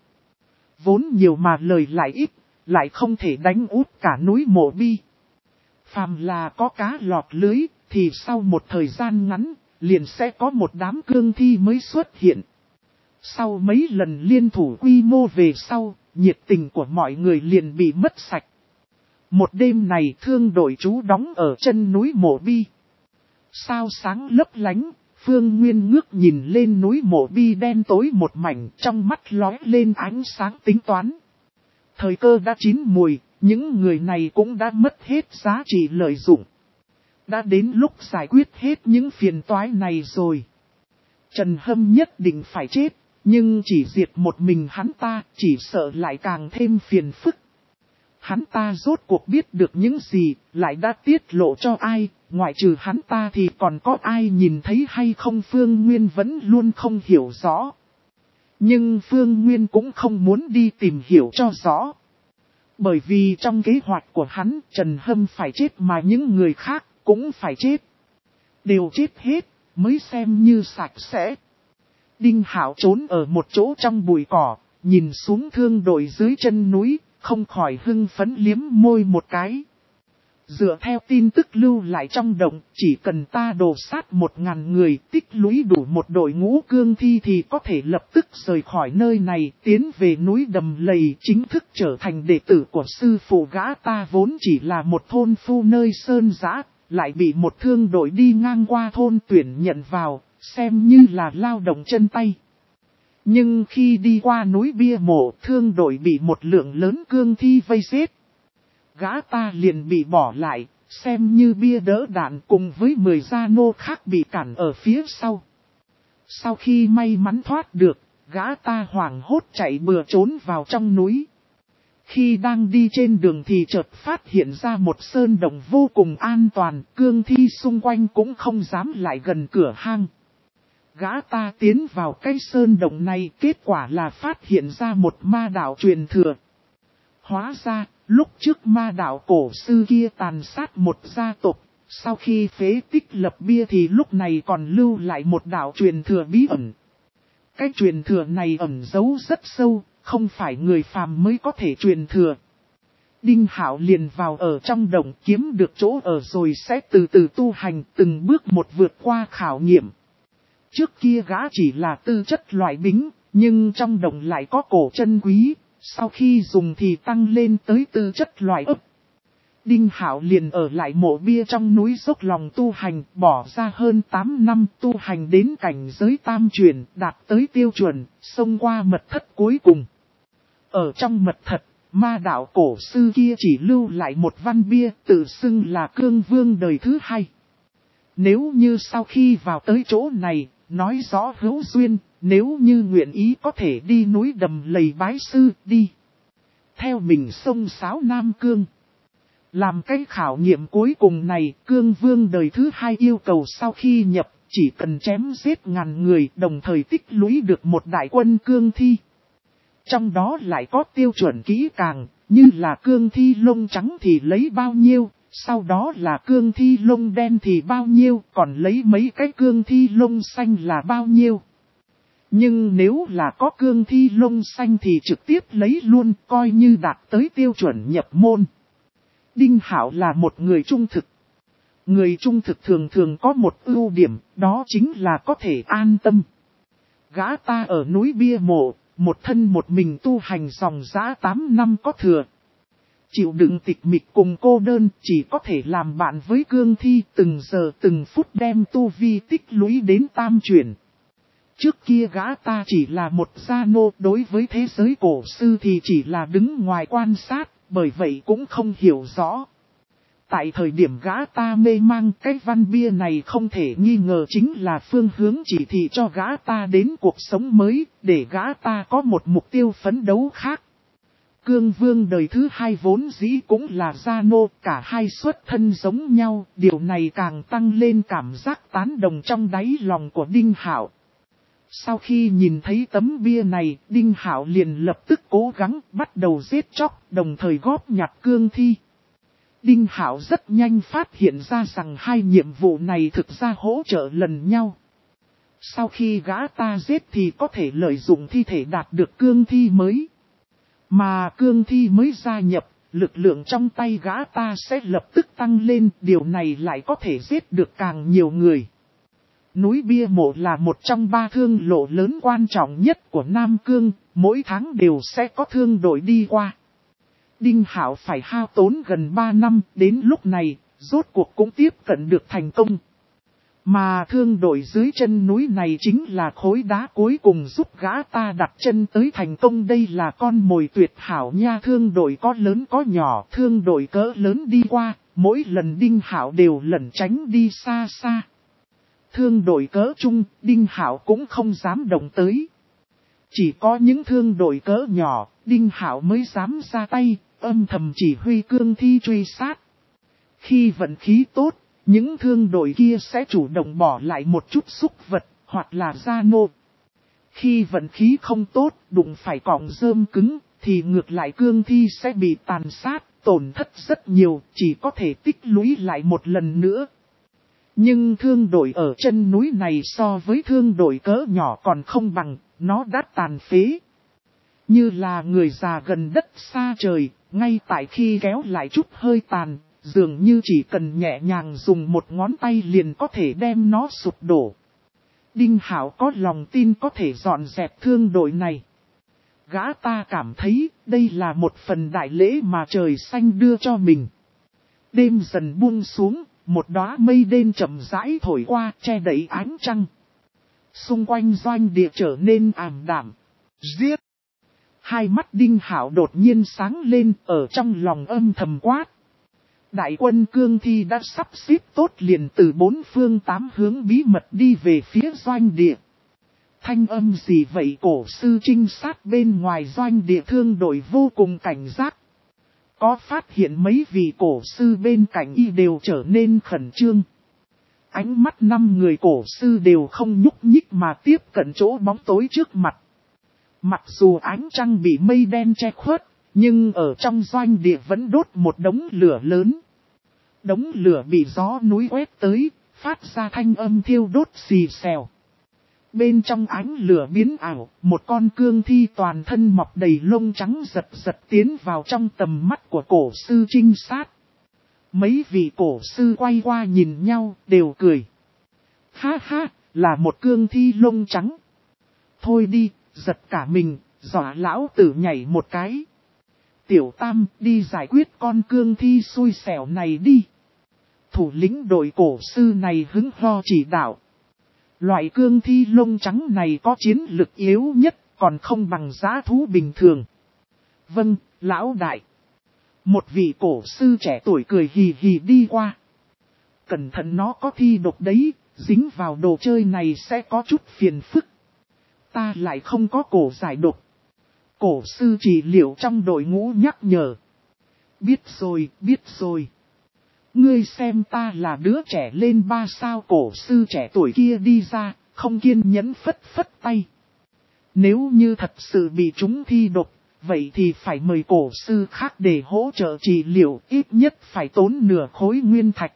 Vốn nhiều mà lời lại ít, lại không thể đánh úp cả núi Mộ Bi. Phàm là có cá lọt lưới, thì sau một thời gian ngắn, liền sẽ có một đám cương thi mới xuất hiện. Sau mấy lần liên thủ quy mô về sau, nhiệt tình của mọi người liền bị mất sạch. Một đêm này thương đội trú đóng ở chân núi Mộ Bi. Sao sáng lấp lánh, Phương Nguyên ngước nhìn lên núi Mộ Bi đen tối một mảnh, trong mắt lóe lên ánh sáng tính toán. Thời cơ đã chín mùi, những người này cũng đã mất hết giá trị lợi dụng. Đã đến lúc giải quyết hết những phiền toái này rồi. Trần Hâm nhất định phải chết, nhưng chỉ diệt một mình hắn ta, chỉ sợ lại càng thêm phiền phức. Hắn ta rốt cuộc biết được những gì, lại đã tiết lộ cho ai, ngoại trừ hắn ta thì còn có ai nhìn thấy hay không, Phương Nguyên vẫn luôn không hiểu rõ. Nhưng Phương Nguyên cũng không muốn đi tìm hiểu cho rõ. Bởi vì trong kế hoạch của hắn, Trần Hâm phải chết mà những người khác cũng phải chết. Đều chết hết, mới xem như sạch sẽ. Đinh Hạo trốn ở một chỗ trong bụi cỏ, nhìn xuống thương đội dưới chân núi, không khỏi hưng phấn liếm môi một cái. Dựa theo tin tức lưu lại trong động, chỉ cần ta đổ sát một ngàn người, tích lũy đủ một đội ngũ cương thi thì có thể lập tức rời khỏi nơi này, tiến về núi Đầm Lầy, chính thức trở thành đệ tử của sư phụ gã ta. Vốn chỉ là một thôn phu nơi sơn giã, lại bị một thương đội đi ngang qua thôn tuyển nhận vào, xem như là lao động chân tay. Nhưng khi đi qua núi bia mộ, thương đội bị một lượng lớn cương thi vây giết. Gã ta liền bị bỏ lại, xem như bia đỡ đạn, cùng với mười gia nô khác bị cản ở phía sau. Sau khi may mắn thoát được, gã ta hoảng hốt chạy bừa trốn vào trong núi. Khi đang đi trên đường thì chợt phát hiện ra một sơn động vô cùng an toàn, cương thi xung quanh cũng không dám lại gần cửa hang. Gã ta tiến vào cái sơn động này, kết quả là phát hiện ra một ma đạo truyền thừa. Hóa ra, lúc trước ma đạo cổ sư kia tàn sát một gia tộc, sau khi phế tích lập bia thì lúc này còn lưu lại một đạo truyền thừa bí ẩn. Cái truyền thừa này ẩn giấu rất sâu, không phải người phàm mới có thể truyền thừa. Đinh Hạo liền vào ở trong động kiếm được chỗ ở rồi sẽ từ từ tu hành, từng bước một vượt qua khảo nghiệm. Trước kia gã chỉ là tư chất loại bính, nhưng trong động lại có cổ chân quý, sau khi dùng thì tăng lên tới tư chất loại ấp. Đinh Hạo liền ở lại mộ bia trong núi dốc lòng tu hành, bỏ ra hơn tám năm tu hành đến cảnh giới tam chuyển, đạt tới tiêu chuẩn, xông qua mật thất cuối cùng. Ở trong mật thất, ma đạo cổ sư kia chỉ lưu lại một văn bia tự xưng là Cương Vương đời thứ hai. Nếu như sau khi vào tới chỗ này, nói rõ hữu duyên, nếu như nguyện ý có thể đi núi Đầm Lầy bái sư, đi. Theo mình sông Sáo Nam Cương. Làm cái khảo nghiệm cuối cùng này, Cương Vương đời thứ hai yêu cầu sau khi nhập, chỉ cần chém giết ngàn người, đồng thời tích lũy được một đại quân cương thi. Trong đó lại có tiêu chuẩn kỹ càng, như là cương thi lông trắng thì lấy bao nhiêu, sau đó là cương thi lông đen thì bao nhiêu, còn lấy mấy cái cương thi lông xanh là bao nhiêu. Nhưng nếu là có cương thi lông xanh thì trực tiếp lấy luôn, coi như đạt tới tiêu chuẩn nhập môn. Đinh Hạo là một người trung thực. Người trung thực thường thường có một ưu điểm, đó chính là có thể an tâm. Gã ta ở núi Bia Mộ, một thân một mình tu hành dòng dã tám năm có thừa. Chịu đựng tịch mịch cùng cô đơn, chỉ có thể làm bạn với cương thi, từng giờ từng phút đem tu vi tích lũy đến tam chuyển. Trước kia gã ta chỉ là một gia nô, đối với thế giới cổ sư thì chỉ là đứng ngoài quan sát, bởi vậy cũng không hiểu rõ. Tại thời điểm gã ta mê mang, cái văn bia này không thể nghi ngờ chính là phương hướng chỉ thị cho gã ta đến cuộc sống mới, để gã ta có một mục tiêu phấn đấu khác. Cương Vương đời thứ hai vốn dĩ cũng là gia nô, cả hai xuất thân giống nhau, điều này càng tăng lên cảm giác tán đồng trong đáy lòng của Đinh Hạo. Sau khi nhìn thấy tấm bia này, Đinh Hạo liền lập tức cố gắng bắt đầu giết chóc, đồng thời góp nhặt cương thi. Đinh Hạo rất nhanh phát hiện ra rằng hai nhiệm vụ này thực ra hỗ trợ lần nhau. Sau khi gã ta giết thì có thể lợi dụng thi thể đạt được cương thi mới. Mà cương thi mới gia nhập, lực lượng trong tay gã ta sẽ lập tức tăng lên, điều này lại có thể giết được càng nhiều người. Núi Bia Mộ là một trong ba thương lộ lớn quan trọng nhất của Nam Cương, mỗi tháng đều sẽ có thương đội đi qua. Đinh Hạo phải hao tốn gần ba năm, đến lúc này, rốt cuộc cũng tiếp cận được thành công. Mà thương đội dưới chân núi này chính là khối đá cuối cùng giúp gã ta đặt chân tới thành công. Đây là con mồi tuyệt hảo nha. Thương đội có lớn có nhỏ, thương đội cỡ lớn đi qua, mỗi lần Đinh Hạo đều lẩn tránh đi xa xa. Thương đội cỡ trung, Đinh Hạo cũng không dám động tới. Chỉ có những thương đội cỡ nhỏ, Đinh Hạo mới dám ra tay, âm thầm chỉ huy cương thi truy sát. Khi vận khí tốt, những thương đội kia sẽ chủ động bỏ lại một chút xúc vật, hoặc là gia nô. Khi vận khí không tốt, đụng phải cọng rơm cứng, thì ngược lại cương thi sẽ bị tàn sát, tổn thất rất nhiều, chỉ có thể tích lũy lại một lần nữa. Nhưng thương đội ở chân núi này so với thương đội cỡ nhỏ còn không bằng, nó đã tàn phế. Như là người già gần đất xa trời, ngay tại khi kéo lại chút hơi tàn, dường như chỉ cần nhẹ nhàng dùng một ngón tay liền có thể đem nó sụp đổ. Đinh Hạo có lòng tin có thể dọn dẹp thương đội này. Gã ta cảm thấy đây là một phần đại lễ mà trời xanh đưa cho mình. Đêm dần buông xuống, một đóa mây đen chậm rãi thổi qua che đậy ánh trăng. Xung quanh doanh địa trở nên ảm đạm. Giết! Hai mắt Đinh Hạo đột nhiên sáng lên, ở trong lòng âm thầm quát. Đại quân cương thi đã sắp xếp tốt, liền từ bốn phương tám hướng bí mật đi về phía doanh địa. Thanh âm gì vậy? Cổ sư trinh sát bên ngoài doanh địa thương đội vô cùng cảnh giác, có phát hiện mấy vị cổ sư bên cạnh y đều trở nên khẩn trương. Ánh mắt năm người cổ sư đều không nhúc nhích mà tiếp cận chỗ bóng tối trước mặt. Mặc dù ánh trăng bị mây đen che khuất, nhưng ở trong doanh địa vẫn đốt một đống lửa lớn. Đống lửa bị gió núi quét tới, phát ra thanh âm thiêu đốt xì xèo. Bên trong ánh lửa biến ảo, một con cương thi toàn thân mọc đầy lông trắng giật giật tiến vào trong tầm mắt của cổ sư trinh sát. Mấy vị cổ sư quay qua nhìn nhau, đều cười. Ha ha, là một cương thi lông trắng. Thôi đi, giật cả mình, dọa lão tử nhảy một cái. Tiểu Tam, đi giải quyết con cương thi xui xẻo này đi. Thủ lĩnh đội cổ sư này hứng ho chỉ đạo. Loại cương thi lông trắng này có chiến lực yếu nhất, còn không bằng giá thú bình thường. Vâng, lão đại. Một vị cổ sư trẻ tuổi cười hì hì đi qua. Cẩn thận nó có thi độc đấy, dính vào đồ chơi này sẽ có chút phiền phức. Ta lại không có cổ giải độc. Cổ sư trị liệu trong đội ngũ nhắc nhở. Biết rồi, biết rồi. Ngươi xem ta là đứa trẻ lên ba sao, cổ sư trẻ tuổi kia đi ra, không kiên nhẫn phất phất tay. Nếu như thật sự bị chúng thi độc, vậy thì phải mời cổ sư khác để hỗ trợ trị liệu, ít nhất phải tốn nửa khối nguyên thạch.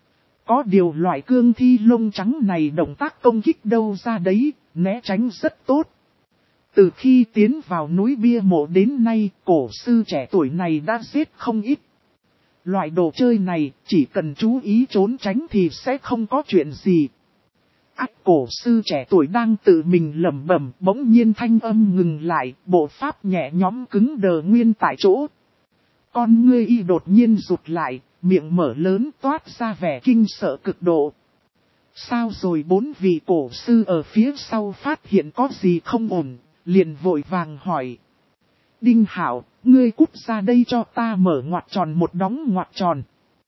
Có điều loại cương thi lông trắng này động tác công kích đâu ra đấy, né tránh rất tốt. Từ khi tiến vào núi bia mộ đến nay, cổ sư trẻ tuổi này đã giết không ít. Loại đồ chơi này, chỉ cần chú ý trốn tránh thì sẽ không có chuyện gì. Ác cổ sư trẻ tuổi đang tự mình lẩm bẩm, bỗng nhiên thanh âm ngừng lại, bộ pháp nhẹ nhõm cứng đờ nguyên tại chỗ. Con ngươi y đột nhiên rụt lại, miệng mở lớn toát ra vẻ kinh sợ cực độ. Sao rồi? Bốn vị cổ sư ở phía sau phát hiện có gì không ổn, liền vội vàng hỏi. Đinh Hạo, ngươi cút ra đây cho ta mở ngoặc tròn một đóng ngoặc tròn.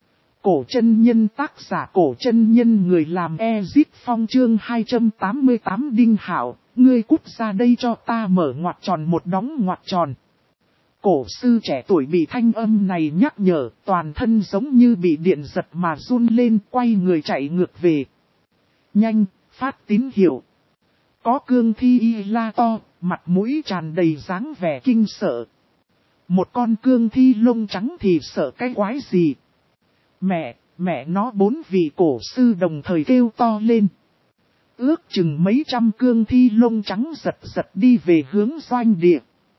Cổ chân nhân, tác giả Cổ chân nhân, người làm Ezit Phong, chương hai trăm tám mươi tám. Đinh Hạo, ngươi cút ra đây cho ta mở ngoặc tròn một đóng ngoặc tròn. Cổ sư trẻ tuổi bị thanh âm này nhắc nhở, toàn thân giống như bị điện giật mà run lên, quay người chạy ngược về. Nhanh, phát tín hiệu. Có cương thi y la to, mặt mũi tràn đầy dáng vẻ kinh sợ. Một con cương thi lông trắng thì sợ cái quái gì? Mẹ, mẹ nó, bốn vị cổ sư đồng thời kêu to lên. Ước chừng mấy trăm cương thi lông trắng giật giật đi về hướng doanh địa.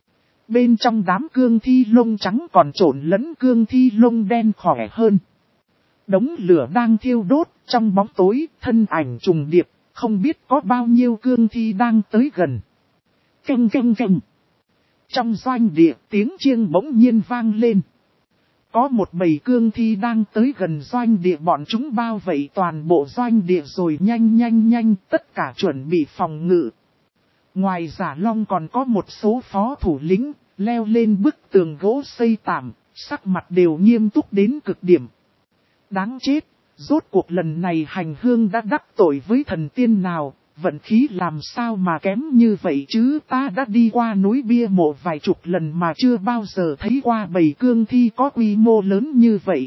Bên trong đám cương thi lông trắng còn trộn lẫn cương thi lông đen khỏe hơn. Đống lửa đang thiêu đốt, trong bóng tối, thân ảnh trùng điệp, không biết có bao nhiêu cương thi đang tới gần. Canh canh canh. Trong doanh địa, tiếng chiêng bỗng nhiên vang lên. Có một bầy cương thi đang tới gần doanh địa, bọn chúng bao vây toàn bộ doanh địa rồi nhanh nhanh nhanh, tất cả chuẩn bị phòng ngự. Ngoài Giả Long còn có một số phó thủ lĩnh, leo lên bức tường gỗ xây tạm, sắc mặt đều nghiêm túc đến cực điểm. Đáng chết, rốt cuộc lần này hành hương đã đắc tội với thần tiên nào, vận khí làm sao mà kém như vậy chứ? Ta đã đi qua núi bia mộ vài chục lần mà chưa bao giờ thấy qua bầy cương thi có quy mô lớn như vậy.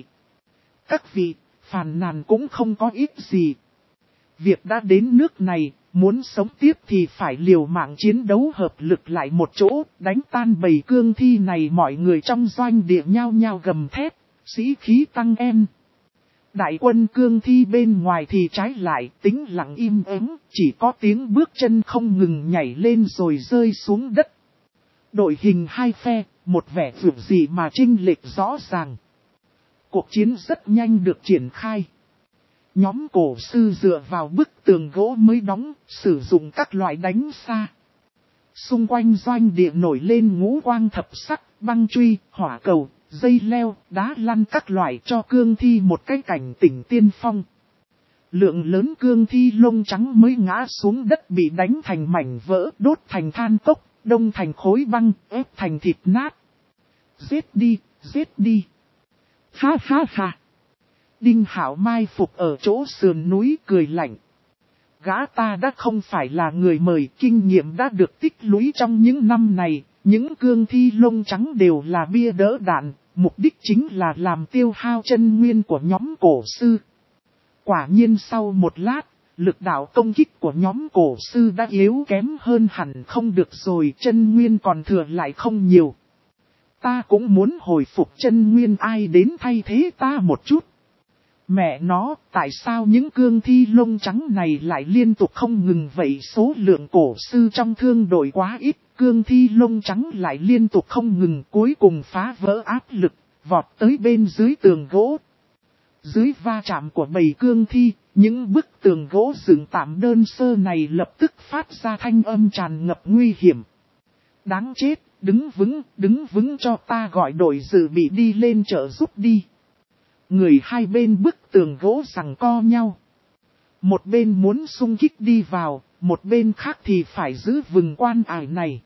Các vị, phàn nàn cũng không có ích gì. Việc đã đến nước này, muốn sống tiếp thì phải liều mạng chiến đấu hợp lực lại một chỗ, đánh tan bầy cương thi này. Mọi người trong doanh địa nhao nhao gầm thét, sĩ khí tăng em. Đại quân cương thi bên ngoài thì trái lại, tĩnh lặng im ắng, chỉ có tiếng bước chân không ngừng nhảy lên rồi rơi xuống đất. Đội hình hai phe, một vẻ vượt dị mà chênh lệch rõ ràng. Cuộc chiến rất nhanh được triển khai. Nhóm cổ sư dựa vào bức tường gỗ mới đóng, sử dụng các loại đánh xa. Xung quanh doanh địa nổi lên ngũ quang thập sắc, băng truy, hỏa cầu, dây leo, đá lăn các loại cho cương thi một cái cảnh tỉnh tiên phong. Lượng lớn cương thi lông trắng mới ngã xuống đất bị đánh thành mảnh vỡ, đốt thành than cốc, đông thành khối băng, ép thành thịt nát. Giết đi, giết đi. Ha ha ha. Đinh Hạo mai phục ở chỗ sườn núi cười lạnh. Gã ta đã không phải là người mời, kinh nghiệm đã được tích lũy trong những năm này. Những cương thi lông trắng đều là bia đỡ đạn, Mục đích chính là làm tiêu hao chân nguyên của nhóm cổ sư. Quả nhiên sau một lát, lực đạo công kích của nhóm cổ sư đã yếu kém hơn hẳn không được rồi, chân nguyên còn thừa lại không nhiều. Ta cũng muốn hồi phục chân nguyên, ai đến thay thế ta một chút. Mẹ nó, tại sao những cương thi lông trắng này lại liên tục không ngừng vậy? Số lượng cổ sư trong thương đội quá ít, cương thi lông trắng lại liên tục không ngừng, cuối cùng phá vỡ áp lực, vọt tới bên dưới tường gỗ. Dưới va chạm của bầy cương thi, những bức tường gỗ dựng tạm đơn sơ này lập tức phát ra thanh âm tràn ngập nguy hiểm. Đáng chết, đứng vững, đứng vững cho ta, gọi đội dự bị đi lên trợ giúp đi. Người hai bên bức tường gỗ giằng co nhau. Một bên muốn xung kích đi vào, một bên khác thì phải giữ vừng quan ải này.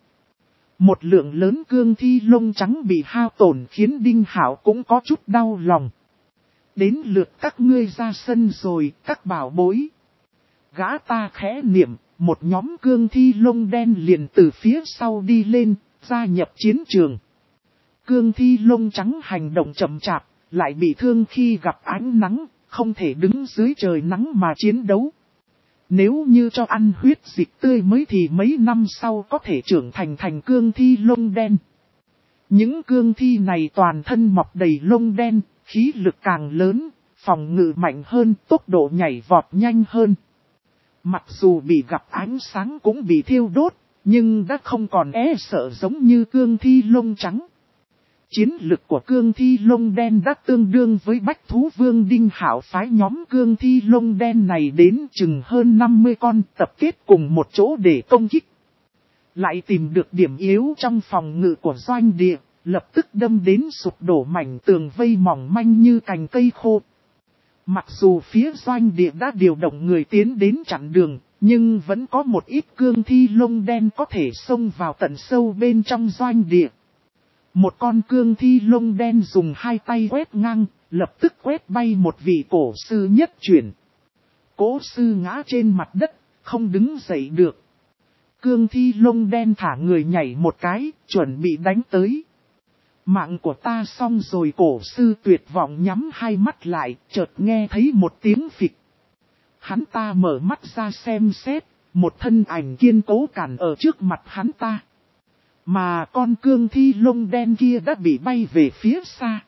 Một lượng lớn cương thi lông trắng bị hao tổn khiến Đinh Hạo cũng có chút đau lòng. Đến lượt các ngươi ra sân rồi, các bảo bối. Gã ta khẽ niệm, một nhóm cương thi lông đen liền từ phía sau đi lên, gia nhập chiến trường. Cương thi lông trắng hành động chậm chạp, lại bị thương khi gặp ánh nắng, không thể đứng dưới trời nắng mà chiến đấu. Nếu như cho ăn huyết dịch tươi mới thì mấy năm sau có thể trưởng thành thành cương thi lông đen. Những cương thi này toàn thân mọc đầy lông đen, khí lực càng lớn, phòng ngự mạnh hơn, tốc độ nhảy vọt nhanh hơn. Mặc dù bị gặp ánh sáng cũng bị thiêu đốt, nhưng đã không còn e sợ giống như cương thi lông trắng. Chiến lực của cương thi lông đen đã tương đương với Bách Thú Vương Đinh Hạo phái nhóm cương thi lông đen này đến chừng hơn năm mươi con, tập kết cùng một chỗ để công kích. Lại tìm được điểm yếu trong phòng ngự của doanh địa, lập tức đâm đến sụp đổ mảnh tường vây mỏng manh như cành cây khô. Mặc dù phía doanh địa đã điều động người tiến đến chặn đường, nhưng vẫn có một ít cương thi lông đen có thể xông vào tận sâu bên trong doanh địa. Một con cương thi lông đen dùng hai tay quét ngang, lập tức quét bay một vị cổ sư nhất chuyển. Cổ sư ngã trên mặt đất, không đứng dậy được. Cương thi lông đen thả người nhảy một cái, chuẩn bị đánh tới. Mạng của ta xong rồi, cổ sư tuyệt vọng nhắm hai mắt lại, chợt nghe thấy một tiếng phịch. Hắn ta mở mắt ra xem xét, một thân ảnh kiên cố cản ở trước mặt hắn ta. Mà con cương thi lông đen kia đã bị bay về phía xa.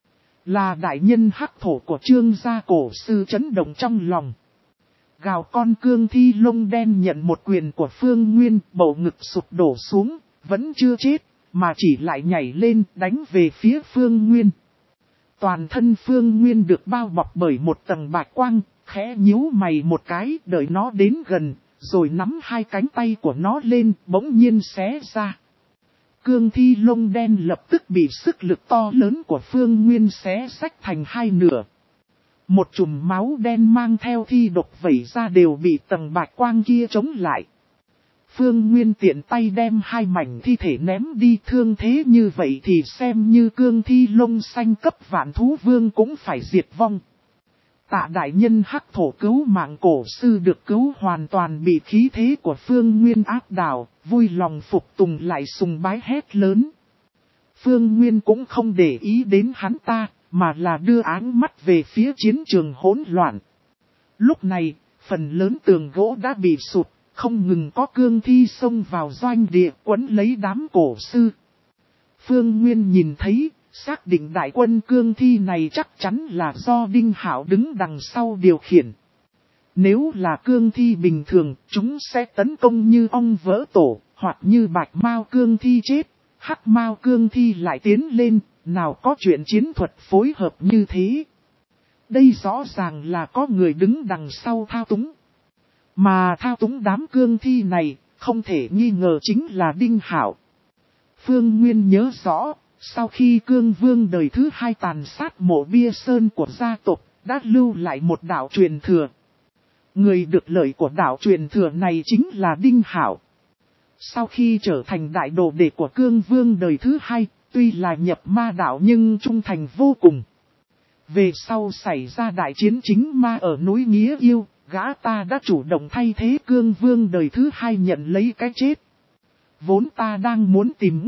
Là đại nhân hắc thổ của Trương gia, cổ sư chấn động trong lòng. Gào, con cương thi lông đen nhận một quyền của Phương Nguyên, bầu ngực sụp đổ xuống, vẫn chưa chết, mà chỉ lại nhảy lên đánh về phía Phương Nguyên. Toàn thân Phương Nguyên được bao bọc bởi một tầng bạch quang, khẽ nhíu mày một cái, đợi nó đến gần, rồi nắm hai cánh tay của nó lên, bỗng nhiên xé ra. Cương thi lông đen lập tức bị sức lực to lớn của Phương Nguyên xé rách thành hai nửa. Một chùm máu đen mang theo thi độc vẩy ra đều bị tầng bạch quang kia chống lại. Phương Nguyên tiện tay đem hai mảnh thi thể ném đi, thương thế như vậy thì xem như cương thi lông xanh cấp vạn thú vương cũng phải diệt vong. Tạ đại nhân hắc thổ cứu mạng, cổ sư được cứu hoàn toàn bị khí thế của Phương Nguyên áp đảo, vui lòng phục tùng lại sùng bái hét lớn. Phương Nguyên cũng không để ý đến hắn ta, mà là đưa áng mắt về phía chiến trường hỗn loạn. Lúc này, phần lớn tường gỗ đã bị sụp, không ngừng có cương thi xông vào doanh địa quấn lấy đám cổ sư. Phương Nguyên nhìn thấy, xác định đại quân cương thi này chắc chắn là do Đinh Hạo đứng đằng sau điều khiển. Nếu là cương thi bình thường, chúng sẽ tấn công như ong vỡ tổ, hoặc như bạch mao cương thi chết, hắc mao cương thi lại tiến lên, nào có chuyện chiến thuật phối hợp như thế. Đây rõ ràng là có người đứng đằng sau thao túng. Mà thao túng đám cương thi này, không thể nghi ngờ chính là Đinh Hạo. Phương Nguyên nhớ rõ, sau khi cương vương đời thứ hai tàn sát mộ bia sơn của gia tộc, đã lưu lại một đạo truyền thừa. Người được lợi của đạo truyền thừa này chính là Đinh Hạo. Sau khi trở thành đại đồ đệ của cương vương đời thứ hai, tuy là nhập ma đạo nhưng trung thành vô cùng. Về sau xảy ra đại chiến chính ma ở núi Nghĩa Yêu, gã ta đã chủ động thay thế cương vương đời thứ hai nhận lấy cái chết. Vốn ta đang muốn tìm ngươi,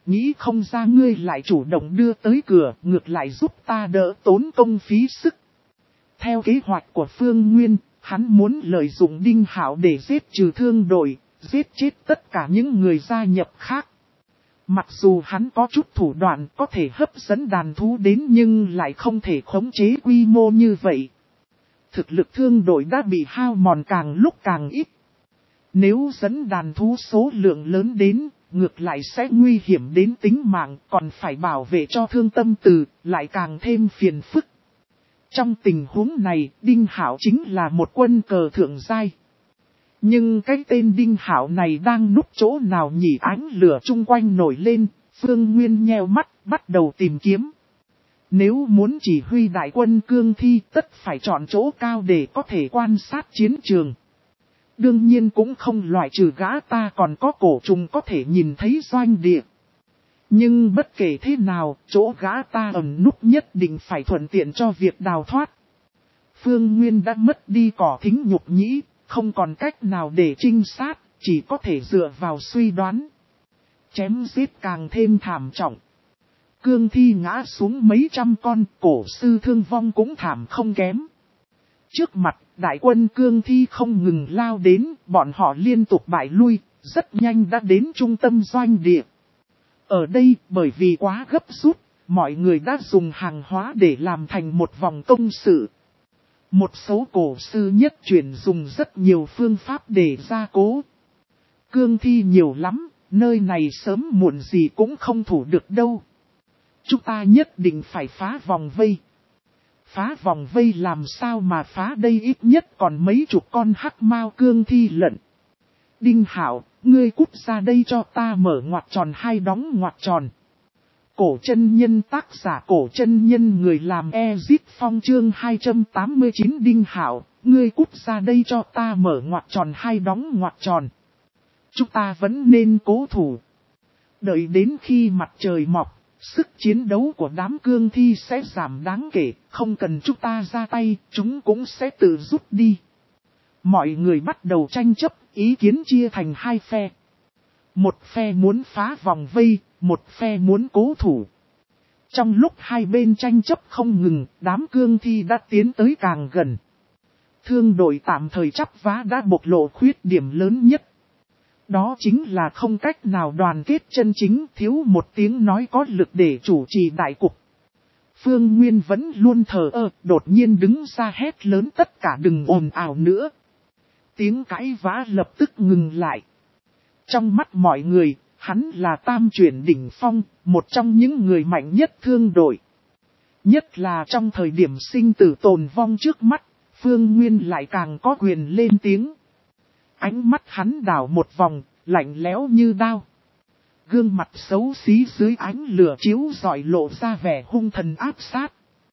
nghĩ không ra ngươi lại chủ động đưa tới cửa, ngược lại giúp ta đỡ tốn công phí sức. Theo kế hoạch của Phương Nguyên, hắn muốn lợi dụng Đinh Hạo để giết trừ thương đội, giết chết tất cả những người gia nhập khác. Mặc dù hắn có chút thủ đoạn có thể hấp dẫn đàn thú đến nhưng lại không thể khống chế quy mô như vậy. Thực lực thương đội đã bị hao mòn càng lúc càng ít. Nếu dẫn đàn thú số lượng lớn đến, ngược lại sẽ nguy hiểm đến tính mạng, còn phải bảo vệ cho Thương Tâm Từ, lại càng thêm phiền phức. Trong tình huống này, Đinh Hạo chính là một quân cờ thượng giai. Nhưng cái tên Đinh Hạo này đang núp chỗ nào nhỉ? Ánh lửa chung quanh nổi lên, Phương Nguyên nheo mắt, bắt đầu tìm kiếm. Nếu muốn chỉ huy đại quân cương thi tất phải chọn chỗ cao để có thể quan sát chiến trường. Đương nhiên cũng không loại trừ gã ta còn có cổ trùng có thể nhìn thấy doanh địa. Nhưng bất kể thế nào, chỗ gã ta ẩn núp nhất định phải thuận tiện cho việc đào thoát. Phương Nguyên đã mất đi cỏ thính nhục nhĩ, không còn cách nào để trinh sát, chỉ có thể dựa vào suy đoán. Chém giết càng thêm thảm trọng. Cương thi ngã xuống mấy trăm con, cổ sư thương vong cũng thảm không kém. Trước mặt, đại quân cương thi không ngừng lao đến, bọn họ liên tục bại lui, rất nhanh đã đến trung tâm doanh địa. Ở đây, bởi vì quá gấp rút, mọi người đã dùng hàng hóa để làm thành một vòng công sự. Một số cổ sư nhất chuyển dùng rất nhiều phương pháp để gia cố. Cương thi nhiều lắm, nơi này sớm muộn gì cũng không thủ được đâu. Chúng ta nhất định phải phá vòng vây. Phá vòng vây làm sao mà phá đây, ít nhất còn mấy chục con hắc mao cương thi lận. Đinh Hạo, ngươi cút ra đây cho ta mở ngoặc tròn hai đóng ngoặc tròn. Cổ chân nhân, tác giả Cổ chân nhân, người làm Ezit Phong, chương hai trăm tám mươi chín. Đinh Hạo, ngươi cút ra đây cho ta mở ngoặc tròn hai đóng ngoặc tròn. Chúng ta vẫn nên cố thủ. Đợi đến khi mặt trời mọc, sức chiến đấu của đám cương thi sẽ giảm đáng kể, không cần chúng ta ra tay, chúng cũng sẽ tự rút đi. Mọi người bắt đầu tranh chấp, ý kiến chia thành hai phe. Một phe muốn phá vòng vây, một phe muốn cố thủ. Trong lúc hai bên tranh chấp không ngừng, đám cương thi đã tiến tới càng gần. Thương đội tạm thời chắp vá đã bộc lộ khuyết điểm lớn nhất. Đó chính là không cách nào đoàn kết chân chính, thiếu một tiếng nói có lực để chủ trì đại cục. Phương Nguyên vẫn luôn thờ ơ, đột nhiên đứng ra hét lớn tất cả đừng ồn ào nữa. Tiếng cãi vã lập tức ngừng lại. Trong mắt mọi người, hắn là tam chuyển đỉnh phong, một trong những người mạnh nhất thương đội. Nhất là trong thời điểm sinh tử tồn vong trước mắt, Phương Nguyên lại càng có quyền lên tiếng. Ánh mắt hắn đảo một vòng, lạnh lẽo như đao. Gương mặt xấu xí dưới ánh lửa chiếu rọi lộ ra vẻ hung thần áp sát.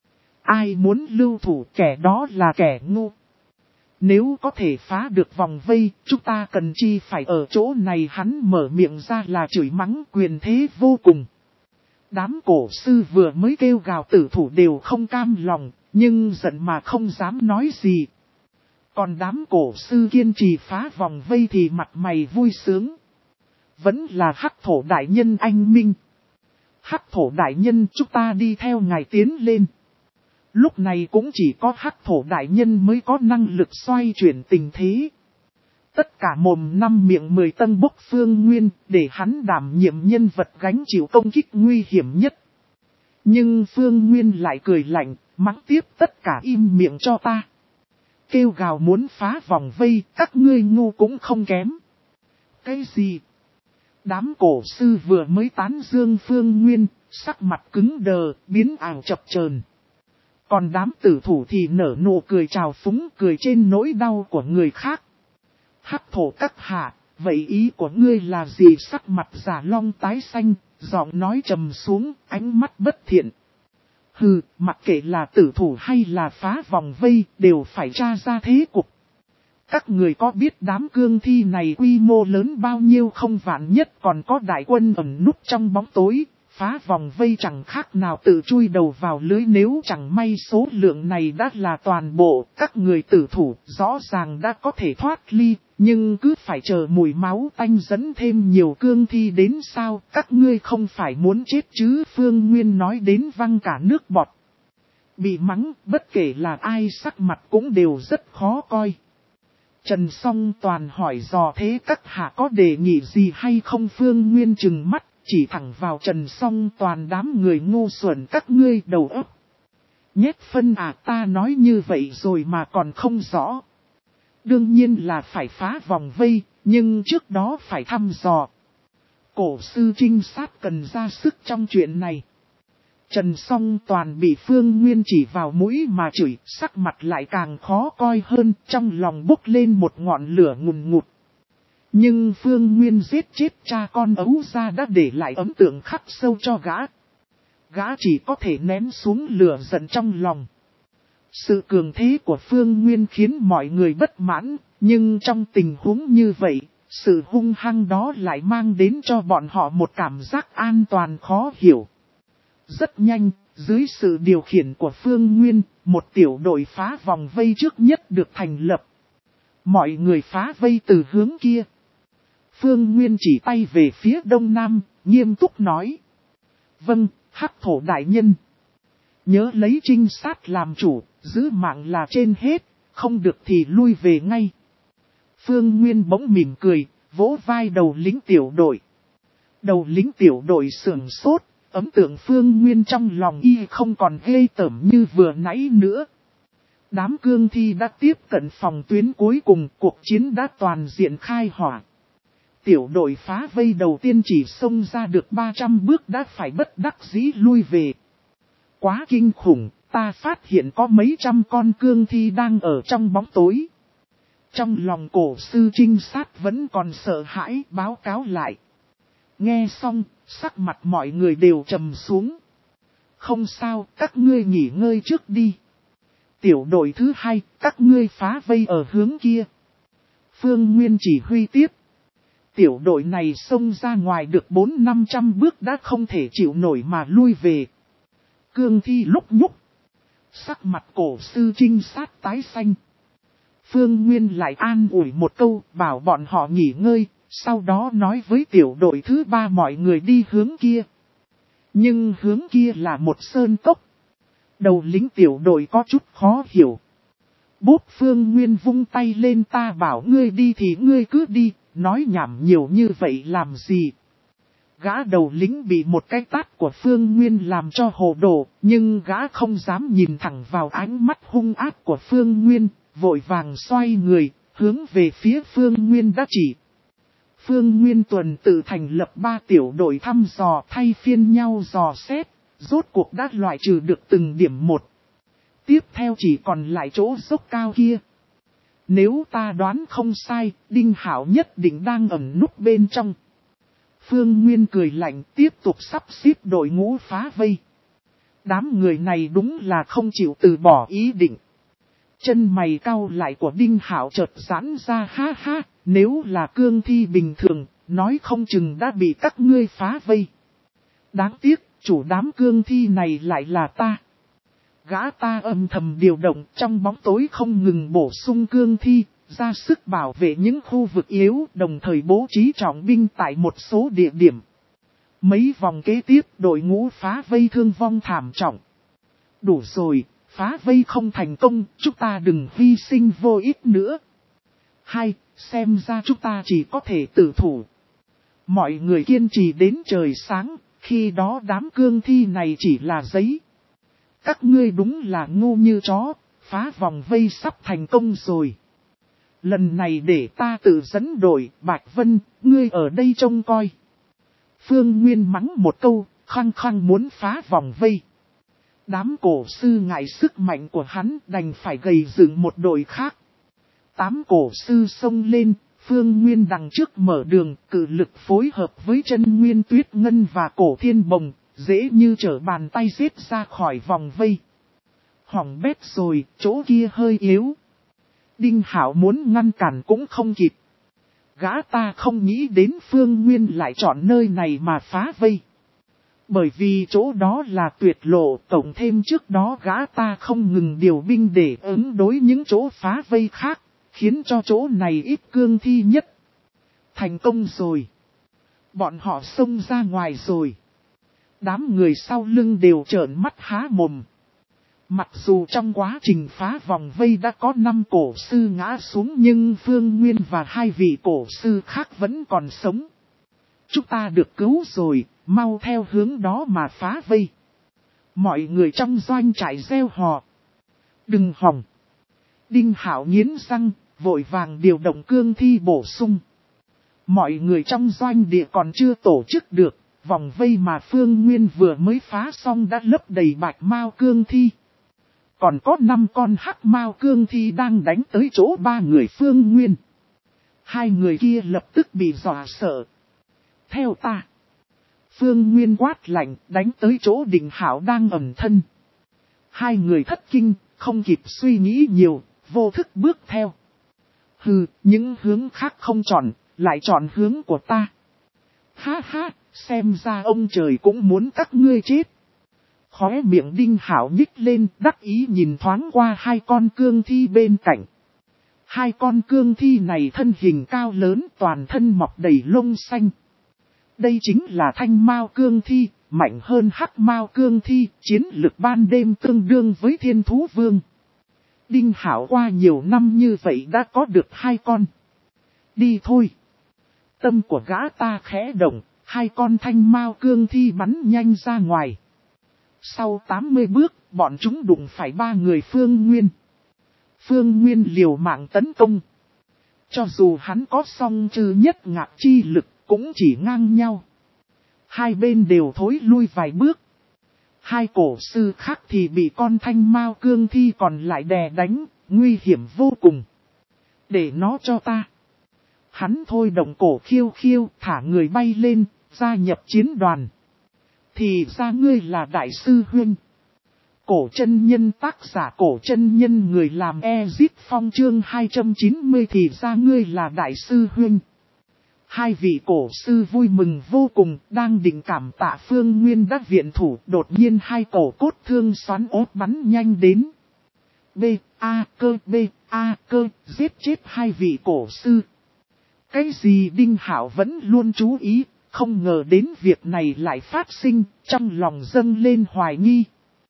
Ai muốn lưu thủ, kẻ đó là kẻ ngu. Nếu có thể phá được vòng vây, chúng ta cần chi phải ở chỗ này. Hắn mở miệng ra là chửi mắng, quyền thế vô cùng. Đám cổ sư vừa mới kêu gào tử thủ đều không cam lòng, nhưng giận mà không dám nói gì. Còn đám cổ sư kiên trì phá vòng vây thì mặt mày vui sướng. Vẫn là Hắc Thổ đại nhân anh minh. Hắc Thổ đại nhân, chúng ta đi theo ngài tiến lên. Lúc này cũng chỉ có Hắc Thổ đại nhân mới có năng lực xoay chuyển tình thế. Tất cả mồm năm miệng mười tân bốc Phương Nguyên, để hắn đảm nhiệm nhân vật gánh chịu công kích nguy hiểm nhất. Nhưng Phương Nguyên lại cười lạnh, mắng tiếp tất cả im miệng cho ta. Kêu gào muốn phá vòng vây, các ngươi ngu cũng không kém. Cái gì? Đám cổ sư vừa mới tán dương Phương Nguyên, sắc mặt cứng đờ, biến ảo chập chờn. Còn đám tử thủ thì nở nụ cười trào phúng, cười trên nỗi đau của người khác. Hắc Thổ các hạ, vậy ý của ngươi là gì? Sắc mặt Giả Long tái xanh, giọng nói trầm xuống, ánh mắt bất thiện. Hừ, mặc kệ là tử thủ hay là phá vòng vây, đều phải tra ra thế cục. Các người có biết đám cương thi này quy mô lớn bao nhiêu không? Vạn nhất còn có đại quân ẩn núp trong bóng tối, phá vòng vây chẳng khác nào tự chui đầu vào lưới. Nếu chẳng may số lượng này đã là toàn bộ, các người tử thủ rõ ràng đã có thể thoát ly, Nhưng cứ phải chờ mùi máu tanh dẫn thêm nhiều cương thi đến sao, các ngươi không phải muốn chết chứ? Phương Nguyên nói đến văng cả nước bọt. Bị mắng, bất kể là ai sắc mặt cũng đều rất khó coi. Trần Song Toàn hỏi dò thế các hạ có đề nghị gì hay không? Phương Nguyên trừng mắt, chỉ thẳng vào Trần Song Toàn, đám người ngu xuẩn các ngươi đầu óc. Nhét phân à, ta nói như vậy rồi mà còn không rõ. Đương nhiên là phải phá vòng vây, nhưng trước đó phải thăm dò. Cổ sư trinh sát cần ra sức trong chuyện này. Trần Song Toàn bị Phương Nguyên chỉ vào mũi mà chửi, sắc mặt lại càng khó coi hơn, trong lòng bốc lên một ngọn lửa ngùn ngụt. Nhưng Phương Nguyên giết chết cha con Ấu Gia đã để lại ấn tượng khắc sâu cho gã. Gã chỉ có thể nén xuống lửa giận trong lòng. Sự cường thế của Phương Nguyên khiến mọi người bất mãn, nhưng trong tình huống như vậy, sự hung hăng đó lại mang đến cho bọn họ một cảm giác an toàn khó hiểu. Rất nhanh, dưới sự điều khiển của Phương Nguyên, một tiểu đội phá vòng vây trước nhất được thành lập. Mọi người phá vây từ hướng kia. Phương Nguyên chỉ tay về phía đông nam, nghiêm túc nói. Vâng, Hắc Thổ đại nhân. Nhớ lấy trinh sát làm chủ, giữ mạng là trên hết, không được thì lui về ngay. Phương Nguyên bỗng mỉm cười, vỗ vai đầu lính tiểu đội. Đầu lính tiểu đội sườn sốt, ấn tượng Phương Nguyên trong lòng y không còn ghê tởm như vừa nãy nữa. Đám cương thi đã tiếp cận phòng tuyến cuối cùng, cuộc chiến đã toàn diện khai hỏa. Tiểu đội phá vây đầu tiên chỉ xông ra được ba trăm bước đã phải bất đắc dĩ lui về. Quá kinh khủng, ta phát hiện có mấy trăm con cương thi đang ở trong bóng tối. Trong lòng cổ sư trinh sát vẫn còn sợ hãi, báo cáo lại. Nghe xong, sắc mặt mọi người đều trầm xuống. Không sao, các ngươi nghỉ ngơi trước đi. Tiểu đội thứ hai, các ngươi phá vây ở hướng kia. Phương Nguyên chỉ huy tiếp. Tiểu đội này xông ra ngoài được bốn năm trăm bước đã không thể chịu nổi mà lui về. Cương thi lúc nhúc. Sắc mặt cổ sư trinh sát tái xanh. Phương Nguyên lại an ủi một câu, bảo bọn họ nghỉ ngơi, sau đó nói với tiểu đội thứ ba mọi người đi hướng kia. Nhưng hướng kia là một sơn cốc. Đầu lính tiểu đội có chút khó hiểu. Bốp Phương Nguyên vung tay lên, ta bảo ngươi đi thì ngươi cứ đi, nói nhảm nhiều như vậy làm gì. Gã đầu lính bị một cái tát của Phương Nguyên làm cho hồ đồ, nhưng gã không dám nhìn thẳng vào ánh mắt hung ác của Phương Nguyên, vội vàng xoay người, hướng về phía Phương Nguyên đã chỉ. Phương Nguyên tuần tự thành lập ba tiểu đội thăm dò thay phiên nhau dò xét, rốt cuộc đã loại trừ được từng điểm một. Tiếp theo chỉ còn lại chỗ dốc cao kia. Nếu ta đoán không sai, Đinh Hảo nhất định đang ẩn núp bên trong. Phương Nguyên cười lạnh, tiếp tục sắp xếp đội ngũ phá vây. Đám người này đúng là không chịu từ bỏ ý định. Chân mày cau lại của Đinh Hảo chợt giãn ra, ha ha, nếu là cương thi bình thường, nói không chừng đã bị các ngươi phá vây. Đáng tiếc, chủ đám cương thi này lại là ta. Gã ta âm thầm điều động trong bóng tối không ngừng bổ sung cương thi, ra sức bảo vệ những khu vực yếu, đồng thời bố trí trọng binh tại một số địa điểm. Mấy vòng kế tiếp đội ngũ phá vây thương vong thảm trọng. Đủ rồi, phá vây không thành công, chúng ta đừng hy sinh vô ích nữa. Hay, xem ra chúng ta chỉ có thể tử thủ. Mọi người kiên trì đến trời sáng, khi đó đám cương thi này chỉ là giấy. Các ngươi đúng là ngu như chó, phá vòng vây sắp thành công rồi. Lần này để ta tự dẫn đội, Bạch Vân, ngươi ở đây trông coi. Phương Nguyên mắng một câu, khăng khăng muốn phá vòng vây. Đám cổ sư ngại sức mạnh của hắn đành phải gầy dựng một đội khác. Tám cổ sư xông lên, Phương Nguyên đằng trước mở đường, cử lực phối hợp với Chân Nguyên Tuyết Ngân và Cổ Thiên Bồng, dễ như trở bàn tay giết ra khỏi vòng vây. Hỏng bét rồi, chỗ kia hơi yếu. Đinh Hảo muốn ngăn cản cũng không kịp. Gã ta không nghĩ đến Phương Nguyên lại chọn nơi này mà phá vây. Bởi vì chỗ đó là tuyệt lộ, tổng thêm trước đó gã ta không ngừng điều binh để ứng đối những chỗ phá vây khác. khiến cho chỗ này ít cương thi nhất. Thành công rồi. Bọn họ xông ra ngoài rồi. Đám người sau lưng đều trợn mắt há mồm. Mặc dù trong quá trình phá vòng vây đã có năm cổ sư ngã xuống nhưng Phương Nguyên và hai vị cổ sư khác vẫn còn sống. Chúng ta được cứu rồi, mau theo hướng đó mà phá vây. Mọi người trong doanh trại reo hò. Đừng hòng. Đinh Hạo nghiến răng, vội vàng điều động cương thi bổ sung. Mọi người trong doanh địa còn chưa tổ chức được, vòng vây mà Phương Nguyên vừa mới phá xong đã lấp đầy bạch mao cương thi. Còn có năm con hắc mao cương thi đang đánh tới chỗ ba người Phương Nguyên. Hai người kia lập tức bị dọa sợ. Theo ta. Phương Nguyên quát lạnh đánh tới chỗ Đinh Hạo đang ẩn thân. Hai người thất kinh, không kịp suy nghĩ nhiều, vô thức bước theo. Hừ, những hướng khác không chọn, lại chọn hướng của ta. Ha ha, xem ra ông trời cũng muốn các ngươi chết. Khóe miệng Đinh Hạo nhích lên, đắc ý nhìn thoáng qua hai con cương thi bên cạnh. Hai con cương thi này thân hình cao lớn, toàn thân mọc đầy lông xanh. Đây chính là thanh mao cương thi, mạnh hơn hắc mao cương thi, chiến lực ban đêm tương đương với thiên thú vương. Đinh Hạo qua nhiều năm như vậy đã có được hai con. Đi thôi. Tâm của gã ta khẽ động, hai con thanh mao cương thi bắn nhanh ra ngoài. Sau tám mươi bước, bọn chúng đụng phải ba người Phương Nguyên. Phương Nguyên liều mạng tấn công. Cho dù hắn có song chư nhất ngạc chi lực, cũng chỉ ngang nhau. Hai bên đều thối lui vài bước. Hai cổ sư khác thì bị con thanh mao cương thi còn lại đè đánh, nguy hiểm vô cùng. Để nó cho ta. Hắn thôi động cổ khiêu khiêu, thả người bay lên, gia nhập chiến đoàn. Thì ra ngươi là đại sư huynh. Cổ chân nhân tác giả cổ chân nhân người làm Ezip Phong chương hai trăm chín mươi thì ra ngươi là đại sư huynh. Hai vị cổ sư vui mừng vô cùng, đang định cảm tạ Phương Nguyên đã viện thủ, đột nhiên hai cổ cốt thương xoắn ốt bắn nhanh đến. B, A, cơ, B, A, cơ, giết chết hai vị cổ sư. Cái gì Đinh Hạo vẫn luôn chú ý, không ngờ đến việc này lại phát sinh, trong lòng dâng lên hoài nghi.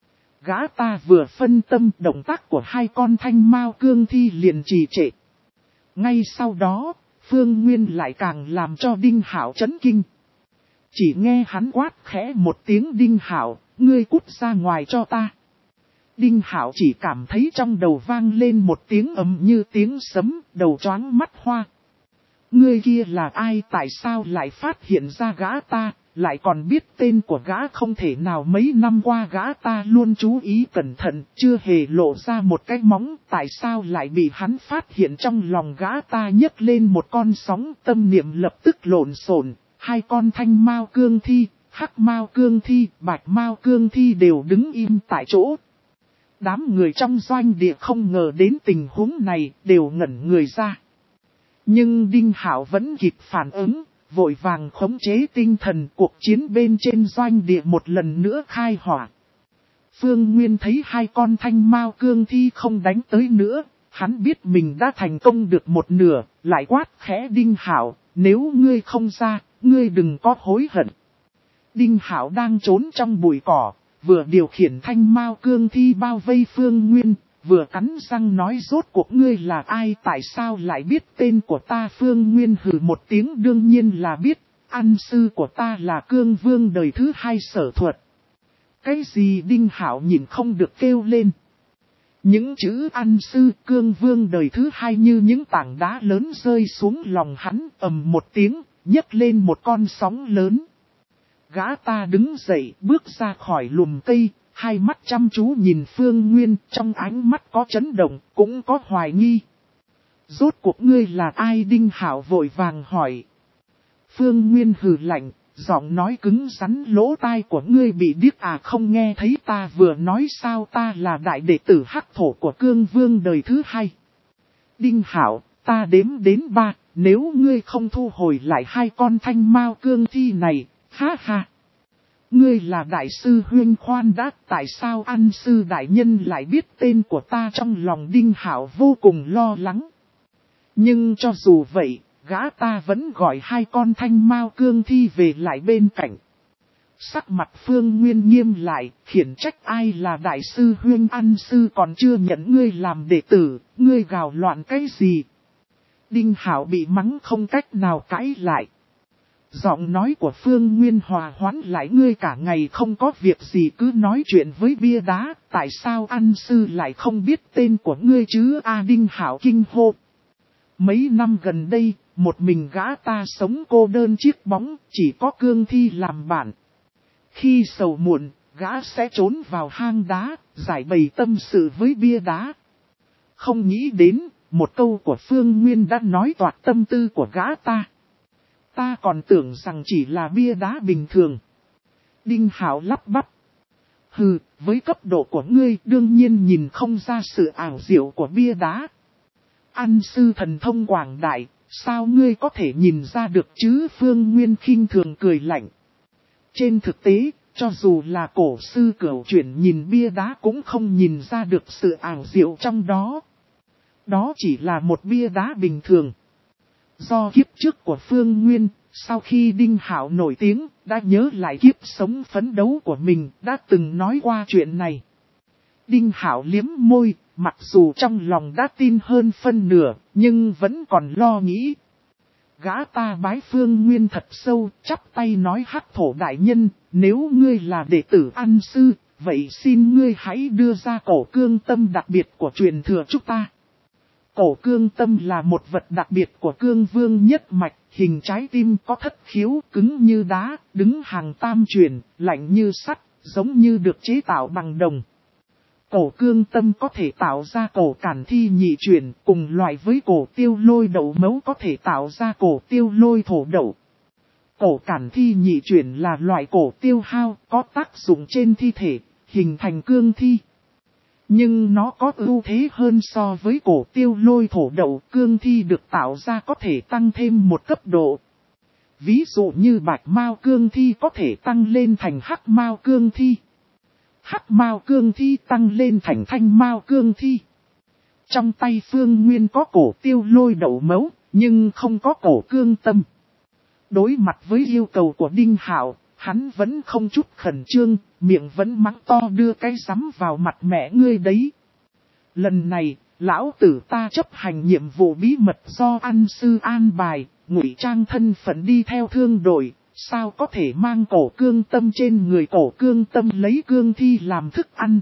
Gã ta vừa phân tâm, động tác của hai con thanh mao cương thi liền trì trệ. Ngay sau đó, Phương Nguyên lại càng làm cho Đinh Hạo chấn kinh. Chỉ nghe hắn quát khẽ một tiếng Đinh Hạo, ngươi cút ra ngoài cho ta. Đinh Hạo chỉ cảm thấy trong đầu vang lên một tiếng ầm như tiếng sấm, đầu choáng mắt hoa. Ngươi kia là ai, tại sao lại phát hiện ra gã ta, lại còn biết tên của gã, không thể nào mấy năm qua gã ta luôn chú ý cẩn thận, chưa hề lộ ra một cái móng, tại sao lại bị hắn phát hiện. Trong lòng gã ta nhấc lên một con sóng, tâm niệm lập tức lộn xộn, hai con thanh mao cương thi, hắc mao cương thi, bạch mao cương thi đều đứng im tại chỗ. Đám người trong doanh địa không ngờ đến tình huống này, đều ngẩn người ra. Nhưng Đinh Hạo vẫn kịp phản ứng, vội vàng khống chế tinh thần, cuộc chiến bên trên doanh địa một lần nữa khai hỏa. Phương Nguyên thấy hai con thanh mao cương thi không đánh tới nữa, hắn biết mình đã thành công được một nửa, lại quát khẽ Đinh Hạo, nếu ngươi không ra, ngươi đừng có hối hận. Đinh Hạo đang trốn trong bụi cỏ, vừa điều khiển thanh mao cương thi bao vây Phương Nguyên, vừa cắn răng nói rốt cuộc ngươi là ai, tại sao lại biết tên của ta. Phương Nguyên hừ một tiếng, đương nhiên là biết, ăn sư của ta là Cương Vương đời thứ hai Sở Thuật. Cái gì? Đinh Hạo nhìn không được kêu lên. Những chữ ăn sư Cương Vương đời thứ hai như những tảng đá lớn rơi xuống lòng hắn, ầm một tiếng, nhấc lên một con sóng lớn. Gã ta đứng dậy, bước ra khỏi lùm cây, hai mắt chăm chú nhìn Phương Nguyên, trong ánh mắt có chấn động, cũng có hoài nghi. Rốt cuộc ngươi là ai? Đinh Hạo vội vàng hỏi. Phương Nguyên hừ lạnh, giọng nói cứng rắn, lỗ tai của ngươi bị điếc à, không nghe thấy ta vừa nói sao? Ta là đại đệ tử hắc thổ của Cương Vương đời thứ hai. Đinh Hạo, ta đếm đến ba, nếu ngươi không thu hồi lại hai con thanh mao cương thi này, ha ha. Ngươi là đại sư huynh khoan đã, tại sao ăn sư đại nhân lại biết tên của ta? Trong lòng Đinh Hạo vô cùng lo lắng. Nhưng cho dù vậy, gã ta vẫn gọi hai con thanh mao cương thi về lại bên cạnh. Sắc mặt Phương Nguyên nghiêm lại, khiển trách ai là đại sư huynh ăn sư còn chưa nhận ngươi làm đệ tử, ngươi gào loạn cái gì. Đinh Hảo bị mắng không cách nào cãi lại. Giọng nói của Phương Nguyên hòa hoãn lại, ngươi cả ngày không có việc gì cứ nói chuyện với bia đá, tại sao ăn sư lại không biết tên của ngươi chứ? A Đinh Hảo kinh hô. Mấy năm gần đây, một mình gã ta sống cô đơn chiếc bóng, chỉ có cương thi làm bạn. Khi sầu muộn, gã sẽ trốn vào hang đá, giải bày tâm sự với bia đá. Không nghĩ đến, một câu của Phương Nguyên đã nói toạc tâm tư của gã ta. Ta còn tưởng rằng chỉ là bia đá bình thường. Đinh Hảo lắp bắp. Hừ, với cấp độ của ngươi đương nhiên nhìn không ra sự ảo diệu của bia đá. Ăn sư thần thông quảng đại, sao ngươi có thể nhìn ra được chứ? Phương Nguyên khinh thường cười lạnh. Trên thực tế, cho dù là cổ sư cửu chuyển nhìn bia đá cũng không nhìn ra được sự ảo diệu trong đó. Đó chỉ là một bia đá bình thường. Do kiếp trước của Phương Nguyên, sau khi Đinh Hảo nổi tiếng, đã nhớ lại kiếp sống phấn đấu của mình, đã từng nói qua chuyện này. Đinh Hảo liếm môi, mặc dù trong lòng đã tin hơn phân nửa, nhưng vẫn còn lo nghĩ. Gã ta bái Phương Nguyên thật sâu, chắp tay nói: Hắc Thổ đại nhân, nếu ngươi là đệ tử ăn sư, vậy xin ngươi hãy đưa ra cổ cương tâm đặc biệt của truyền thừa chúng ta. Cổ cương tâm là một vật đặc biệt của cương vương nhất mạch, hình trái tim có thất khiếu, cứng như đá, đứng hàng tam truyền, lạnh như sắt, giống như được chế tạo bằng đồng. Cổ cương tâm có thể tạo ra cổ cản thi nhị chuyển, cùng loại với cổ tiêu lôi đậu mấu có thể tạo ra cổ tiêu lôi thổ đậu. Cổ cản thi nhị chuyển là loại cổ tiêu hao, có tác dụng trên thi thể, hình thành cương thi. Nhưng nó có ưu thế hơn so với cổ tiêu lôi thổ đậu, cương thi được tạo ra có thể tăng thêm một cấp độ. Ví dụ như bạch mao cương thi có thể tăng lên thành hắc mao cương thi. Hắc mao cương thi tăng lên thành thanh mao cương thi. Trong tay Phương Nguyên có cổ tiêu lôi đậu mấu, nhưng không có cổ cương tâm. Đối mặt với yêu cầu của Đinh Hảo, hắn vẫn không chút khẩn trương, miệng vẫn mắng to: đưa cái rắm vào mặt mẹ ngươi đấy. Lần này, lão tử ta chấp hành nhiệm vụ bí mật do ăn sư an bài, ngụy trang thân phận đi theo thương đội, sao có thể mang cổ cương tâm trên người? Cổ cương tâm lấy cương thi làm thức ăn.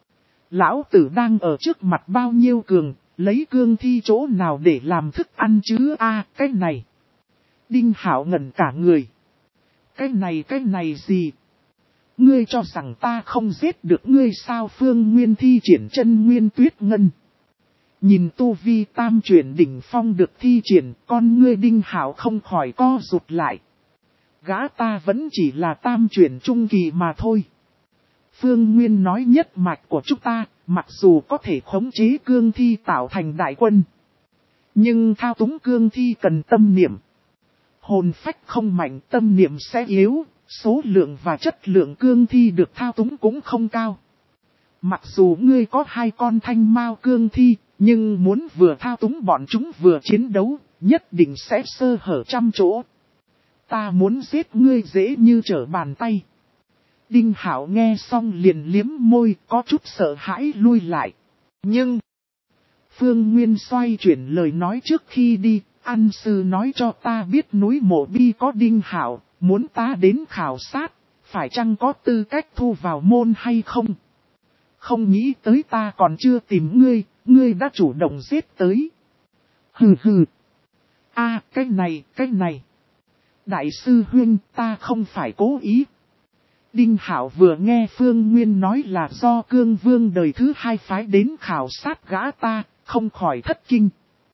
Lão tử đang ở trước mặt bao nhiêu cường, lấy cương thi chỗ nào để làm thức ăn chứ? A à, cái này. Đinh Hảo ngẩn cả người. Cái này cái này gì? Ngươi cho rằng ta không giết được ngươi sao? Phương Nguyên thi triển chân nguyên tuyết ngân. Nhìn tu vi tam chuyển đỉnh phong được thi triển, con ngươi Đinh Hảo không khỏi co rụt lại. Gã ta vẫn chỉ là tam chuyển trung kỳ mà thôi. Phương Nguyên nói nhất mạch của chúng ta, mặc dù có thể khống chế cương thi tạo thành đại quân. Nhưng thao túng cương thi cần tâm niệm. Hồn phách không mạnh, tâm niệm sẽ yếu, số lượng và chất lượng cương thi được thao túng cũng không cao. Mặc dù ngươi có hai con thanh mao cương thi, nhưng muốn vừa thao túng bọn chúng vừa chiến đấu, nhất định sẽ sơ hở trăm chỗ. Ta muốn giết ngươi dễ như trở bàn tay. Đinh Hảo nghe xong liền liếm môi, có chút sợ hãi lui lại. Nhưng, Phương Nguyên xoay chuyển lời nói trước khi đi, ăn sư nói cho ta biết núi Mộ Bi có Đinh Hảo, muốn ta đến khảo sát, phải chăng có tư cách thu vào môn hay không? Không nghĩ tới ta còn chưa tìm ngươi, ngươi đã chủ động giết tới. Hừ hừ. A, cái này, cái này. Đại sư huynh, ta không phải cố ý. Đinh Hảo vừa nghe Phương Nguyên nói là do cương vương đời thứ hai phái đến khảo sát gã ta, không khỏi thất kinh.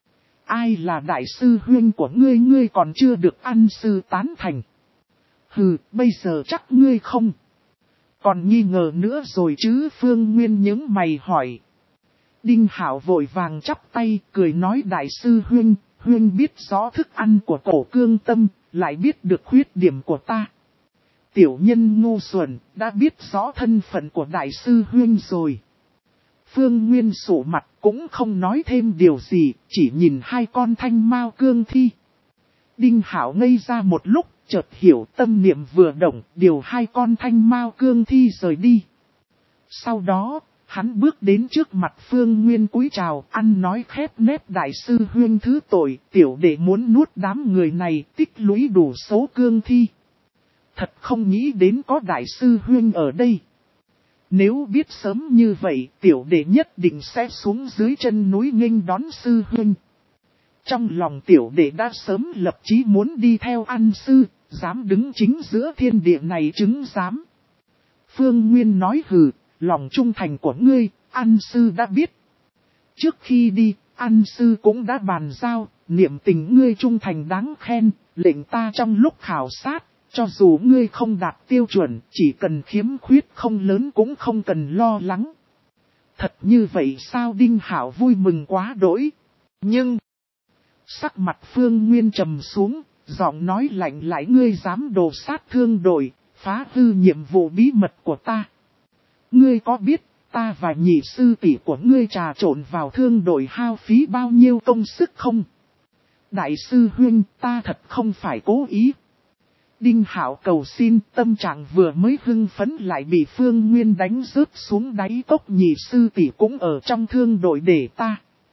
Ai là đại sư huynh của ngươi? Ngươi còn chưa được ăn sư tán thành. Hừ, bây giờ chắc ngươi không còn nghi ngờ nữa rồi chứ? Phương Nguyên nhướng mày hỏi. Đinh Hảo vội vàng chắp tay cười nói: đại sư huynh, huynh biết rõ thức ăn của cổ cương tâm, lại biết được khuyết điểm của ta. Tiểu nhân ngu xuẩn, đã biết rõ thân phận của đại sư huynh rồi. Phương Nguyên sụ mặt cũng không nói thêm điều gì, chỉ nhìn hai con thanh mao cương thi. Đinh Hạo ngây ra một lúc, chợt hiểu tâm niệm vừa động, điều hai con thanh mao cương thi rời đi. Sau đó, hắn bước đến trước mặt Phương Nguyên cúi chào, ăn nói khép nép đại sư huynh thứ tội, tiểu đệ muốn nuốt đám người này tích lũy đủ số cương thi. Thật không nghĩ đến có đại sư huynh ở đây. Nếu biết sớm như vậy, tiểu đệ nhất định sẽ xuống dưới chân núi nghênh đón sư huynh. Trong lòng tiểu đệ đã sớm lập chí muốn đi theo An sư, dám đứng chính giữa thiên địa này chứng giám. Phương Nguyên nói hừ, lòng trung thành của ngươi, An sư đã biết. Trước khi đi, An sư cũng đã bàn giao, niệm tình ngươi trung thành đáng khen, lệnh ta trong lúc khảo sát, cho dù ngươi không đạt tiêu chuẩn, chỉ cần khiếm khuyết không lớn cũng không cần lo lắng. Thật như vậy sao? Đinh Hạo vui mừng quá đỗi. Nhưng, sắc mặt Phương Nguyên trầm xuống, giọng nói lạnh lại, ngươi dám đổ sát thương đội, phá hư nhiệm vụ bí mật của ta. Ngươi có biết, ta và nhị sư tỷ của ngươi trà trộn vào thương đội hao phí bao nhiêu công sức không? Đại sư huynh, ta thật không phải cố ý. Đinh Hạo cầu xin, tâm trạng vừa mới hưng phấn lại bị Phương Nguyên đánh rớt xuống đáy cốc. Nhị sư tỷ cũng ở trong thương đội để ta.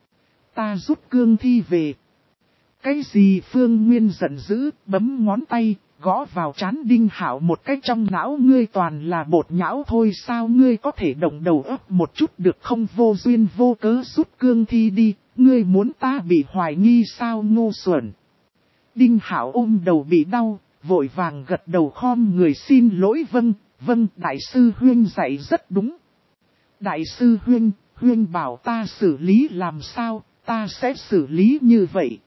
Ta rút cương thi về. Cái gì? Phương Nguyên giận dữ, bấm ngón tay, gõ vào trán Đinh Hạo một cái. Trong não ngươi toàn là bột nhão thôi sao? Ngươi có thể động đầu óc một chút được không? Vô duyên vô cớ rút cương thi đi, ngươi muốn ta bị hoài nghi sao? Ngu xuẩn. Đinh Hạo ôm đầu bị đau, vội vàng gật đầu khom người xin lỗi. Vâng, vâng, đại sư huynh dạy rất đúng. Đại sư huynh, huynh bảo ta xử lý làm sao, ta sẽ xử lý như vậy.